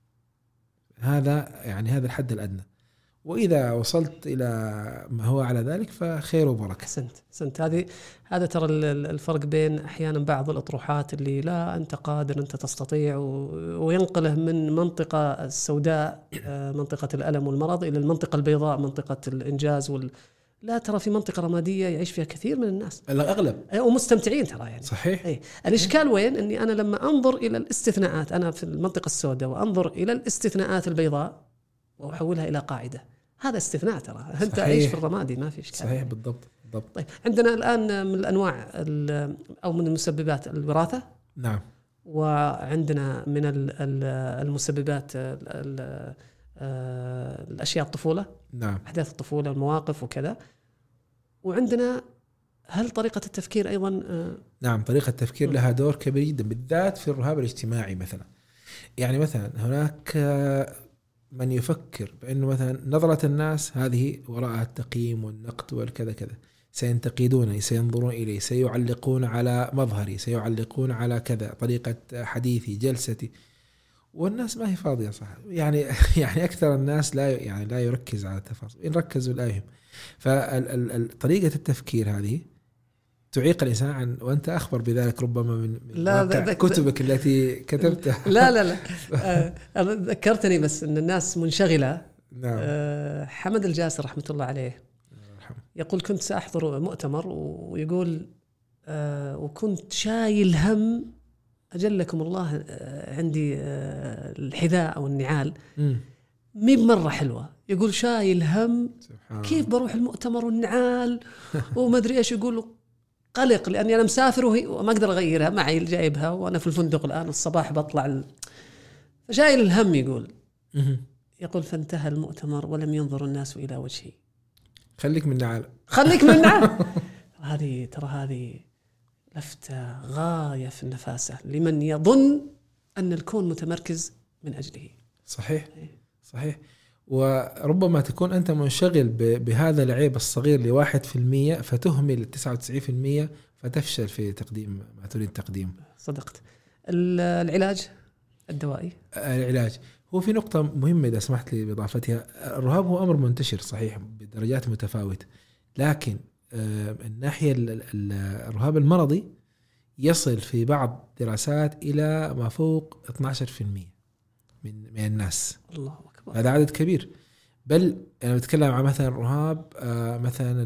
هذا يعني هذا الحد الأدنى، وإذا وصلت إلى ما هو على ذلك فخير وبركة. أحسنت أحسنت. هذه هذا ترى الفرق بين أحيانا بعض الأطروحات اللي لا أنت قادر أنت تستطيع وينقله من منطقة السوداء منطقة الألم والمرض إلى المنطقة البيضاء منطقة الإنجاز وال... لا ترى في منطقة رمادية يعيش فيها كثير من الناس الأغلب ومستمتعين ترى يعني. صحيح. أي. الإشكال وين؟ أني أنا لما أنظر إلى الاستثناءات، أنا في المنطقة السوداء وأنظر إلى الاستثناءات البيضاء وأحولها إلى قاعدة، هذا استثناء ترى. أنت عايش في الرمادي ما في إشكال. صحيح بالضبط بالضبط. طيب عندنا الآن من الأنواع أو من المسببات الوراثة. نعم. وعندنا من المسببات آه الأشياء الطفولة، نعم، أحداث الطفولة، المواقف وكذا. وعندنا هل طريقة التفكير أيضا آه نعم، طريقة التفكير لها دور كبير جدا، بالذات في الرهاب الاجتماعي مثلا. يعني مثلا هناك من يفكر بأنه مثلا نظرة الناس هذه وراءها التقييم والنقد والكذا كذا، سينتقدوني، سينظرون إلي، سيعلقون على مظهري، سيعلقون على كذا، طريقة حديثي، جلستي. والناس ما هي فاضية صح، يعني يعني أكثر الناس لا يعني لا يركز على التفاصيل، إن ركزوا لا يهم. فطريقة التفكير هذه تعيق الإنسان عن، وأنت أخبر بذلك ربما من, من واقع كتبك التي كتبتها. لا لا لا آه ذكرتني بس أن الناس منشغلة. نعم. آه حمد الجاسر رحمة الله عليه يقول كنت سأحضر مؤتمر، ويقول آه وكنت شايل هم أجلكم الله آه عندي آه الحذاء أو النعال مي بمرة حلوة. يقول شايل هم كيف بروح المؤتمر والنعال وما أدري إيش. يقول قلق لأني أنا مسافر وما أقدر أغيرها معي، جايبها وأنا في الفندق الآن الصباح بطلع ال... فشايل الهم. يقول يقول فانتهى المؤتمر ولم ينظر الناس إلى وجهي. خليك من نعال، خليك من نعال. هذه ترى هذه لفتة غاية في النفاسة لمن يظن أن الكون متمركز من أجله. صحيح صحيح. وربما تكون أنت منشغل بهذا العيب الصغير لواحد في المية فتهمل التسعة وتسعين في المية فتفشل في تقديم ما تريد تقديمه. صدقت. العلاج الدوائي، العلاج هو في نقطة مهمة إذا سمحت لي بإضافتها. الرهاب هو أمر منتشر صحيح بدرجات متفاوتة، لكن الناحية الرهاب المرضي يصل في بعض دراسات إلى ما فوق اثنا عشر بالمئة من من الناس. الله أكبر. هذا عدد كبير. بل أنا بتكلم عن مثلا رهاب مثلا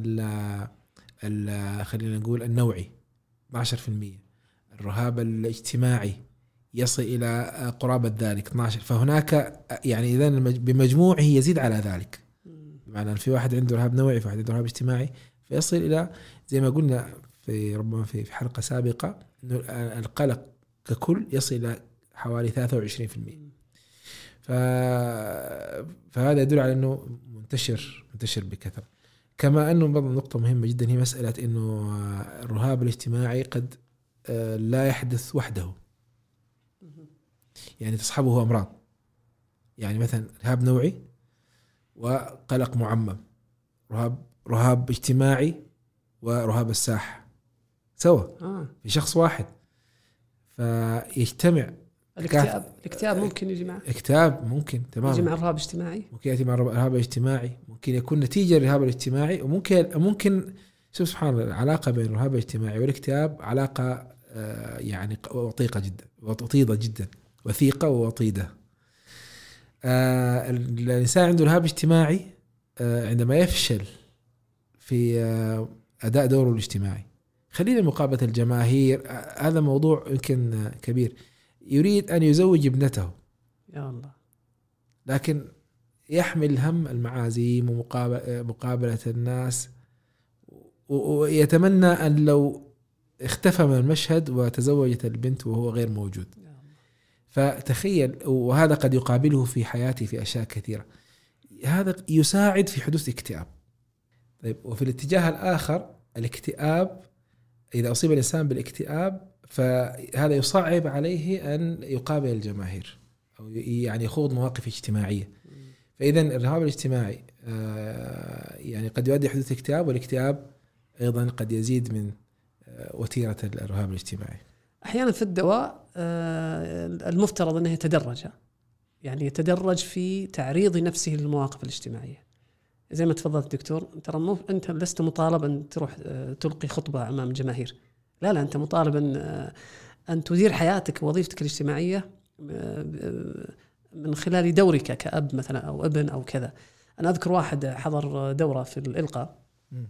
ال خلينا نقول النوعي اثنا عشر بالمئة، الرهاب الاجتماعي يصل إلى قرابة ذلك اثنا عشر. فهناك يعني إذا بمجموعه يزيد على ذلك، بمعنى في واحد عنده رهاب نوعي، في واحد عنده رهاب اجتماعي، فيصل إلى زي ما قلنا في ربما في حلقة سابقة إنه القلق ككل يصل إلى حوالي ثلاثة وعشرين بالمئة. فهذا يدل على أنه منتشر منتشر بكثرة. كما أنه برضه نقطة مهمة جدا هي مسألة أنه الرهاب الاجتماعي قد لا يحدث وحده، يعني تصحبه أمراض. يعني مثلا رهاب نوعي وقلق معمم، رهاب رهاب اجتماعي ورهاب الساحة سوا آه. في شخص واحد، فيجتمع. الاكتئاب الاكتئاب ممكن يجي مع اكتئاب، ممكن تمام يجي مع الرهاب الاجتماعي، ممكن يأتي مع الرهاب الاجتماعي، ممكن يكون نتيجة الرهاب الاجتماعي، وممكن ممكن شوف سبحان الله العلاقة بين الرهاب الاجتماعي والاكتئاب علاقة آه يعني وطيدة جدا وطيدة جدا وثيقة ووطيدة. آه الإنسان عنده رهاب اجتماعي آه عندما يفشل في آه أداء دوره الاجتماعي، خلينا مقابلة الجماهير، آه هذا موضوع يمكن آه كبير. يريد أن يزوج ابنته يا الله، لكن يحمل هم المعازيم ومقابلة الناس، ويتمنى أن لو اختفى من المشهد وتزوجت البنت وهو غير موجود. فتخيل، وهذا قد يقابله في حياته في أشياء كثيرة، هذا يساعد في حدوث اكتئاب. طيب، وفي الاتجاه الآخر الاكتئاب، إذا أصيب الإنسان بالاكتئاب فهذا يصعب عليه أن يقابل الجماهير أو يعني يخوض مواقف اجتماعية. فإذا الرهاب الاجتماعي يعني قد يؤدي حدوث اكتئاب، والاكتئاب أيضا قد يزيد من وتيرة الرهاب الاجتماعي. أحيانا في الدواء المفترض أنه يتدرج، يعني يتدرج في تعريض نفسه للمواقف الاجتماعية. زي ما تفضلت دكتور، ترى مو أنت لست مطالب أن تروح تلقي خطبة أمام الجماهير، لا لا، أنت مطالب أن أن تدير حياتك ووظيفتك الاجتماعية من خلال دورك كأب مثلا أو ابن أو كذا. أنا أذكر واحد حضر دورة في الإلقاء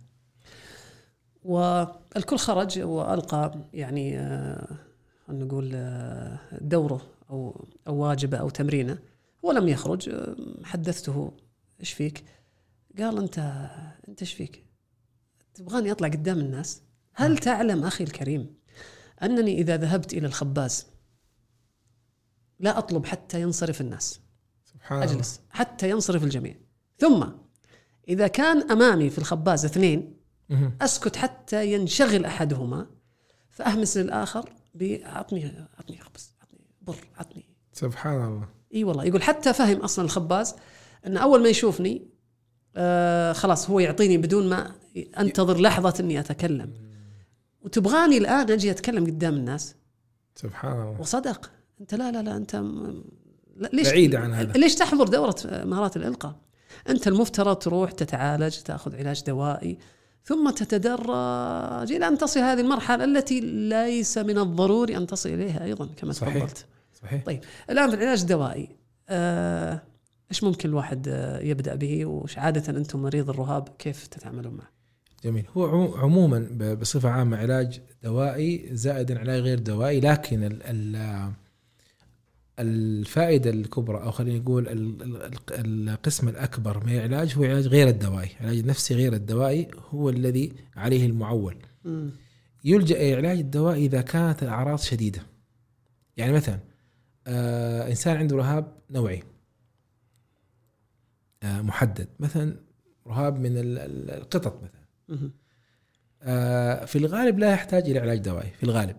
والكل خرج وألقى يعني نقول دوره أو أو واجبه أو تمرينه، ولم يخرج. حدثته إيش فيك؟ قال أنت أنت إيش فيك؟ تبغاني أطلع قدام الناس؟ هل تعلم أخي الكريم أنني إذا ذهبت إلى الخباز لا أطلب حتى ينصرف الناس، أجلس حتى ينصرف الجميع. ثم إذا كان أمامي في الخباز اثنين أسكت حتى ينشغل أحدهما، فأهمس للآخر بأعطني أعطني خبز، أعطني بر، أعطني. سبحان الله. إي والله، يقول حتى فهم أصلا الخباز أن أول ما يشوفني آه خلاص هو يعطيني بدون ما أنتظر لحظة أني أتكلم. وتبغاني الآن أجي أتكلم قدام الناس. سبحان الله. وصدق أنت، لا لا لا أنت م... لا ليش بعيد عن هذا؟ ليش تحضر دورة مهارات الإلقاء؟ أنت المفترض تروح تتعالج، تأخذ علاج دوائي، ثم تتدرج إلى أن تصل هذه المرحلة التي ليس من الضروري أن تصل إليها أيضا كما تفضلت. صحيح. طيب الآن في العلاج الدوائي آه، إيش ممكن الواحد آه يبدأ به؟ وش عادة أنتم مريض الرهاب كيف تتعاملون معه؟ جميل. هو عموما بصفة عامة علاج دوائي زائد علاج غير دوائي، لكن ال ال الفائدة الكبرى أو خلينا نقول القسم الأكبر من العلاج هو علاج غير الدوائي. علاج النفسي غير الدوائي هو الذي عليه المعول. م. يلجأ إلى العلاج الدوائي إذا كانت الأعراض شديدة. يعني مثلا آه إنسان عنده رهاب نوعي آه محدد، مثلا رهاب من القطط مثلا، آه في الغالب لا يحتاج إلى علاج دوائي. في الغالب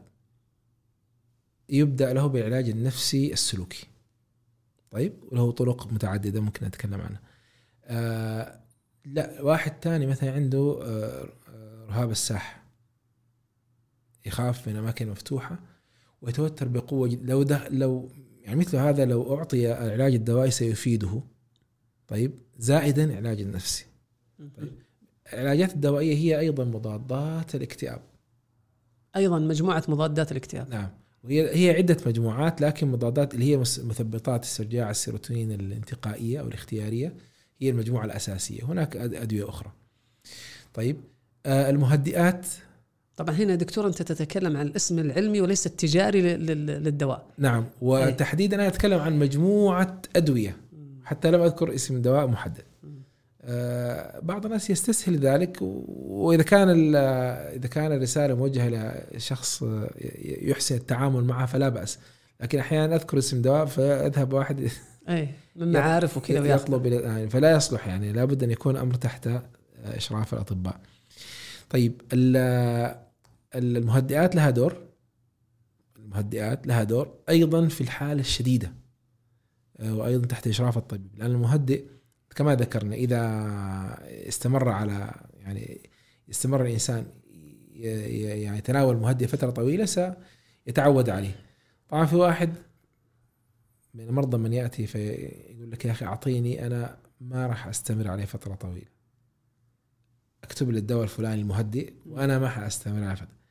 يبدأ له بالعلاج النفسي السلوكي. طيب، وله طرق متعددة ممكن نتكلم عنها. آه لا، واحد تاني مثلا عنده آه رهاب الساح، يخاف من أماكن مفتوحة ويتوتر بقوة. لو ده لو يعني مثل هذا لو أعطي العلاج الدوائي سيفيده. طيب، زائدا علاج النفسي. طيب، العلاجات الدوائية هي أيضا مضادات الاكتئاب، أيضا مجموعة مضادات الاكتئاب. نعم، وهي هي عدة مجموعات، لكن مضادات اللي هي مثبطات استرجاع السيروتونين الانتقائية أو الاختيارية هي المجموعة الأساسية. هناك أدوية أخرى. طيب، آه المهدئات. طبعا هنا دكتور أنت تتكلم عن الاسم العلمي وليس التجاري للدواء. نعم، وتحديدا أنا أتكلم عن مجموعة أدوية، حتى لم أذكر اسم دواء محدد. آه بعض الناس يستسهل ذلك، وإذا كان إذا كان الرسالة موجهة لشخص يحسن التعامل معها فلا بأس، لكن أحيانا أذكر اسم دواء فأذهب واحد أي من معارف وكذا يطلب يعني، فلا يصلح. يعني لابد أن يكون أمر تحت إشراف الأطباء. طيب، المهدئات لها دور. المهدئات لها دور أيضا في الحالة الشديدة، وأيضا تحت إشراف الطبيب، لأن المهدئ كما ذكرنا إذا استمر على يعني استمر الإنسان يعني يتناول مهدئ فترة طويلة سيتعود عليه. طبعا في واحد من المرضى من يأتي فيقول لك يا أخي أعطيني، أنا ما راح أستمر عليه فترة طويلة، أكتب لي الدواء الفلاني المهدئ وأنا ما راح أستمر على فترة.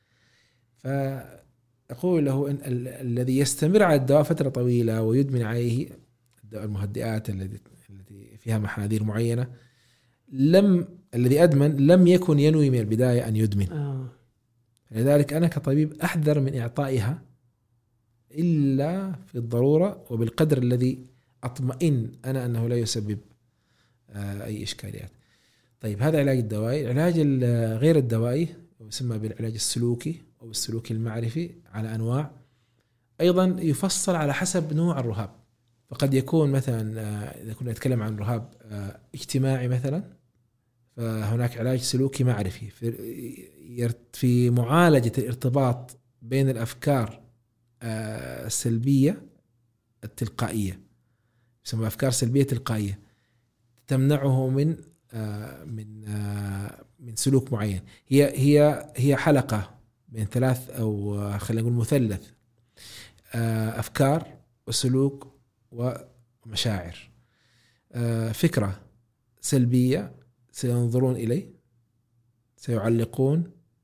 فأقول له إن الذي يستمر على الدواء فترة طويلة ويدمن عليه المهدئات التي فيها محاذير معينة، لم الذي أدمن لم يكن ينوي من البداية أن يدمن. آه. لذلك أنا كطبيب أحذر من إعطائها إلا في الضرورة وبالقدر الذي أطمئن أنا أنه لا يسبب آه أي إشكاليات. طيب، هذا علاج الدوائي. العلاج غير الدوائي يسمى بالعلاج السلوكي أو السلوكي المعرفي على أنواع، أيضا يفصل على حسب نوع الرهاب. فقد يكون مثلا إذا كنا نتكلم عن رهاب اجتماعي مثلا، فهناك علاج سلوكي معرفي في معالجة الارتباط بين الأفكار السلبية التلقائية، يسمى أفكار سلبية تلقائية تمنعه من من من سلوك معين. هي هي هي حلقة بين ثلاث أو خلينا نقول مثلث: أفكار وسلوك ومشاعر. فكرة سلبية سينظرون إليه، سيعلقون،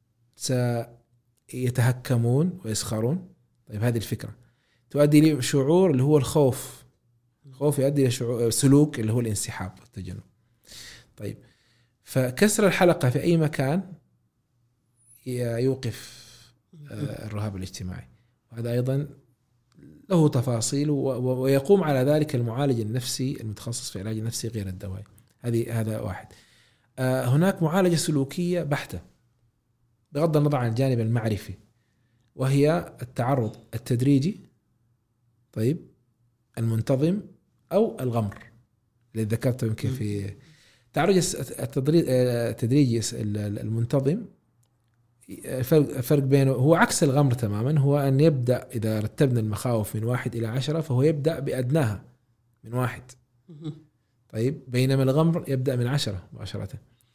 سيتهكمون ويسخرون. طيب، هذه الفكرة تؤدي لشعور اللي هو الخوف، خوف يؤدي لشعور سلوك اللي هو الانسحاب والتجنب. طيب، فكسر الحلقة في أي مكان يوقف الرهاب الاجتماعي. هذا أيضا له تفاصيل، ويقوم على ذلك المعالج النفسي المتخصص في العلاج النفسي غير الدوائي. هذه هذا واحد. هناك معالجة سلوكية بحتة بغض النظر عن الجانب المعرفي، وهي التعرض التدريجي، طيب، المنتظم أو الغمر اللي ذكرته يمكن في تعرج التدريجي المنتظم. الفرق بينه هو عكس الغمر تماما، هو أن يبدأ إذا رتبنا المخاوف من واحد إلى عشرة فهو يبدأ بأدناها من واحد، طيب، بينما الغمر يبدأ من عشرة مباشرة.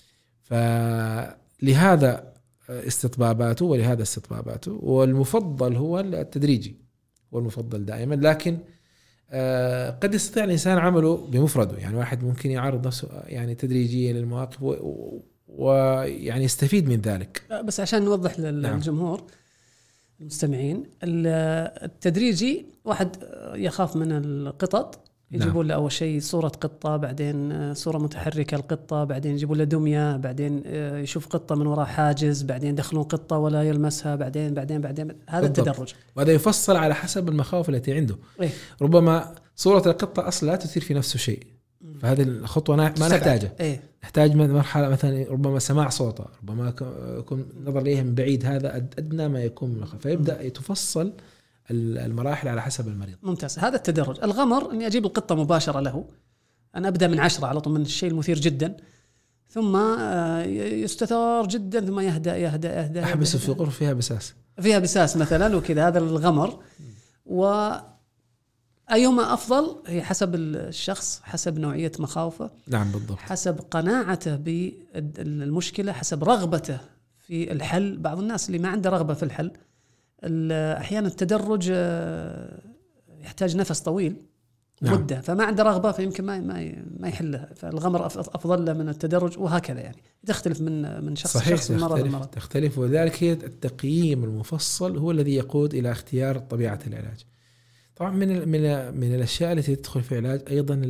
فلهذا استطباباته ولهذا استطباباته، والمفضل هو التدريجي، هو المفضل دائما. لكن قد يستطيع الإنسان عمله بمفرده، يعني واحد ممكن يعرض نفسه يعني تدريجيا للمواقف ويعني يستفيد من ذلك. بس عشان نوضح للجمهور نعم. المستمعين، التدريجي واحد يخاف من القطط يجيبوا له أول شيء صورة قطة، بعدين صورة متحركة القطة، بعدين يجيبوا له دمية، بعدين يشوف قطة من وراء حاجز، بعدين يدخلون قطة ولا يلمسها، بعدين بعدين بعدين هذا بالضبط. التدرج، وهذا يفصل على حسب المخاوف التي عنده. إيه؟ ربما صورة القطة أصلا لا تثير في نفسه شيء، فهذه الخطوة ما نحتاجها. إيه؟ نحتاج مرحلة مثلا ربما سماع صوته، ربما يكون نظر إليه من بعيد، هذا أدنى ما يكون من الخوف، فيبدأ يتفصل المراحل على حسب المريض. ممتاز. هذا التدرج. الغمر اني اجيب القطه مباشره له، انا ابدا من عشرة على طول، من الشيء المثير جدا، ثم يستثار جدا، ثم يهدأ يهدأ يهدأ احبس في غرفه فيها بساس فيها بساس مثلا وكذا، هذا الغمر. وايهما افضل هي حسب الشخص، حسب نوعيه مخاوفه، نعم بالضبط، حسب قناعته بالمشكله، حسب رغبته في الحل. بعض الناس اللي ما عنده رغبه في الحل، أحيانا التدرج يحتاج نفس طويل مدة، نعم. فما عنده رغبة فيمكن ما ما ما يحلها، فالغمر أفضل له من التدرج، وهكذا يعني تختلف من من شخص صحيح، شخص، من مرض لمرض. تختلف، وذلك هي التقييم المفصل هو الذي يقود إلى اختيار طبيعة العلاج. طبعا من من من الأشياء التي تدخل في العلاج أيضا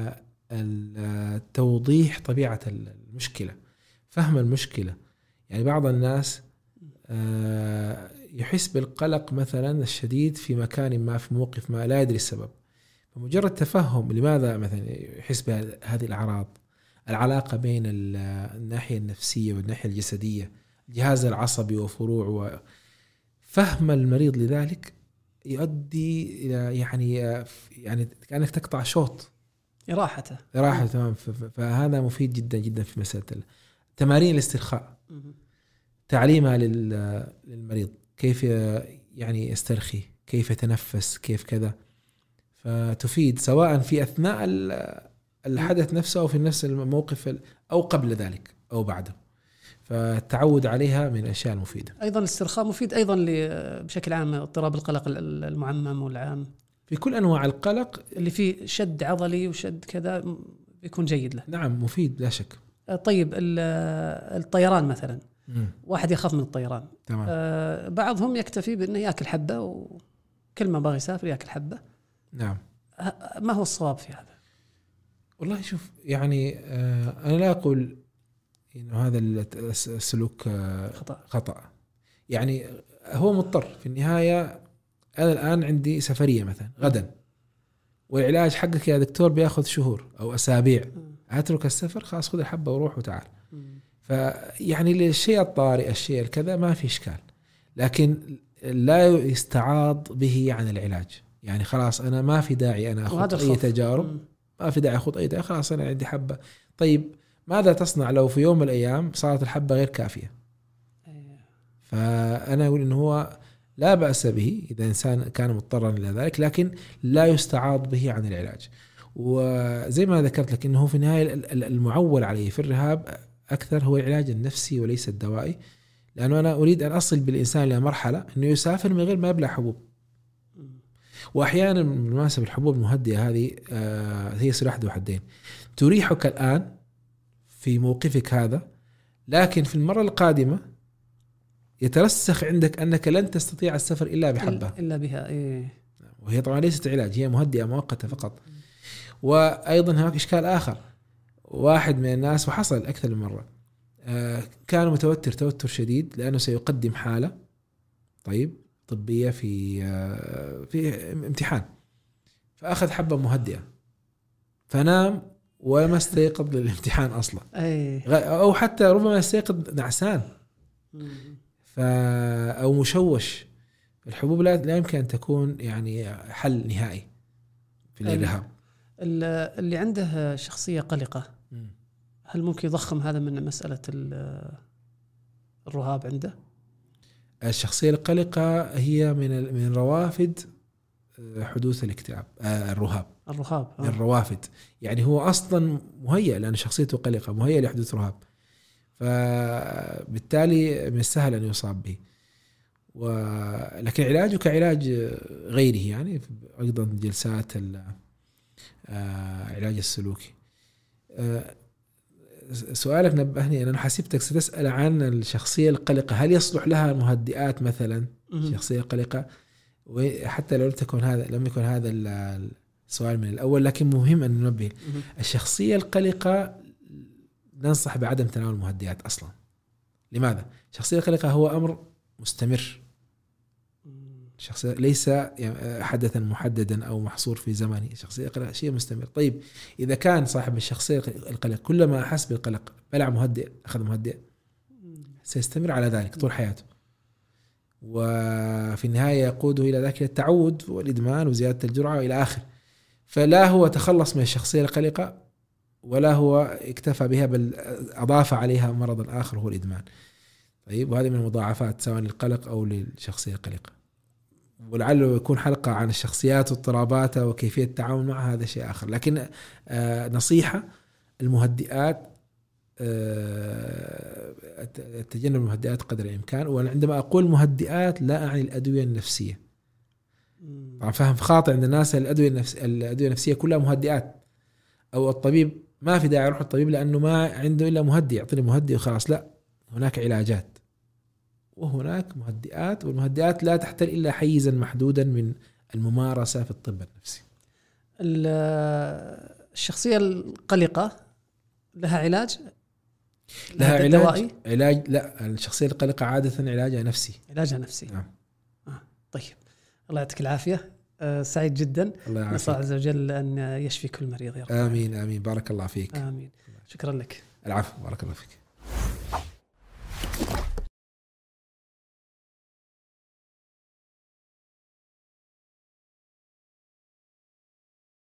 التوضيح طبيعة المشكلة، فهم المشكلة. يعني بعض الناس يحس بالقلق مثلا الشديد في مكان ما، في موقف ما، لا يدري السبب، فمجرد تفهم لماذا مثلا يحس بهذه الأعراض، العلاقة بين الناحية النفسية والناحية الجسدية، الجهاز العصبي وفروع، وفهم المريض لذلك يؤدي إلى يعني يعني كأنك تقطع شوط راحته راحة تمام. فهذا مفيد جدا جدا في مسألة تمارين الاسترخاء، تعليمها للمريض كيف يعني يسترخي، كيف يتنفس، كيف كذا، فتفيد سواء في أثناء الحدث نفسه أو في نفس الموقف أو قبل ذلك أو بعده، فالتعود عليها من الأشياء المفيدة. أيضا الاسترخاء مفيد أيضا بشكل عام، اضطراب القلق المعمم والعام، في كل أنواع القلق اللي فيه شد عضلي وشد كذا بيكون جيد له. نعم مفيد لا شك. طيب الطيران مثلا، مم. واحد يخاف من الطيران، تمام. آه بعضهم يكتفي بأنه يأكل حبة، وكل ما بغى يسافر يأكل حبة. نعم. ما هو الصواب في هذا؟ والله شوف، يعني آه أنا لا أقول إنه هذا السلوك آه خطأ. خطأ، يعني هو مضطر في النهاية. أنا الآن عندي سفرية مثلا غدا، والعلاج حقك يا دكتور بياخذ شهور أو أسابيع، أترك السفر خلاص، خذ الحبة وروح وتعال. فيعني للشيء الطارئ، الشيء الكذا ما في إشكال، لكن لا يستعاض به عن العلاج. يعني خلاص أنا ما في داعي أنا أخذ أي تجارب، م. ما في داعي أخذ أي تجارب، خلاص أنا عندي حبة. طيب ماذا تصنع لو في يوم من الأيام صارت الحبة غير كافية؟ فأنا أقول إنه هو لا بأس به إذا إنسان كان مضطرا إلى ذلك، لكن لا يستعاض به عن العلاج. وزي ما ذكرت لك إنه في النهاية المعول عليه في الرهاب أكثر هو العلاج النفسي وليس الدوائي، لأنه أنا أريد أن أصل بالإنسان إلى مرحلة أنه يسافر من غير ما يبلع حبوب. وأحيانا بالمناسبة الحبوب المهدئة هذه آه هي سلاح ذو حدين، تريحك الآن في موقفك هذا، لكن في المرة القادمة يترسخ عندك أنك لن تستطيع السفر إلا بحبة إلا بها إيه. وهي طبعا ليست علاج، هي مهدئة مؤقتة فقط. وأيضا هناك إشكال آخر، واحد من الناس وحصل أكثر من مرة آه كان متوتر توتر شديد لأنه سيقدم حالة طيب طبية في آه في امتحان، فأخذ حبة مهدئة فنام وما استيقظ للامتحان أصلا، أو حتى ربما استيقظ نعسان أو مشوش. الحبوب لا لا يمكن أن تكون يعني حل نهائي في الإرهاب. اللي عنده شخصية قلقة هل ممكن يضخم هذا من مسألة الرهاب عنده؟ الشخصية القلقة هي من من روافد حدوث الاكتئاب. الرهاب الرهاب من الروافد، يعني هو أصلا مهيئ لأن شخصيته قلقة مهيئ لحدوث رهاب، فبالتالي من السهل أن يصاب به. ولكن علاجه كعلاج غيره، يعني أيضا جلسات العلاج السلوكي. سؤالك نبهني أن أنا حسبتك ستسأل عن الشخصية القلقة هل يصلح لها مهدئات مثلا. الشخصية القلقة، وحتى لو تكون هذا لم يكن هذا السؤال من الأول، لكن مهم أن ننبه الشخصية القلقة ننصح بعدم تناول المهدئات أصلا. لماذا؟ الشخصية القلقة هو أمر مستمر، شخصية ليس حدثا محددا أو محصور في زمنه، شخصية قلق شيء مستمر. طيب إذا كان صاحب الشخصية القلق كلما أحس بالقلق بلع مهدئ أخذ مهدئ سيستمر على ذلك طول حياته، وفي النهاية يقوده إلى ذلك التعود والإدمان وزيادة الجرعة إلى آخر. فلا هو تخلص من الشخصية القلقة ولا هو اكتفى بها، بل أضاف عليها مرض آخر هو الإدمان. طيب وهذه من المضاعفات سواء للقلق أو للشخصية القلقة، ولعله يكون حلقة عن الشخصيات واضطراباتها وكيفية التعامل معها، هذا شيء آخر. لكن آه نصيحة المهدئات، آه تجنب المهدئات قدر الإمكان. وعندما أقول مهدئات لا أعني الأدوية النفسية، طبعا فهم خاطئ عند الناس الأدوية النفس الأدوية النفسية كلها مهدئات، أو الطبيب ما في داعي يروح الطبيب لأنه ما عنده إلا مهدئ يعطيني مهدئ وخلاص. لا، هناك علاجات وهناك مهدئات، والمهدئات لا تحتل إلا حيزا محدودا من الممارسة في الطب النفسي. الشخصية القلقة لها علاج؟ لها علاج دوائي؟ علاج لا، الشخصية القلقة عادة علاجها نفسي. علاجها نفسي. نعم. آه. طيب الله يعطيك العافية. آه سعيد جدا. نسأل عز وجل أن يشفي كل مريض يا رب. آمين آمين. بارك الله فيك. آمين. شكرا لك. العفو. بارك الله فيك.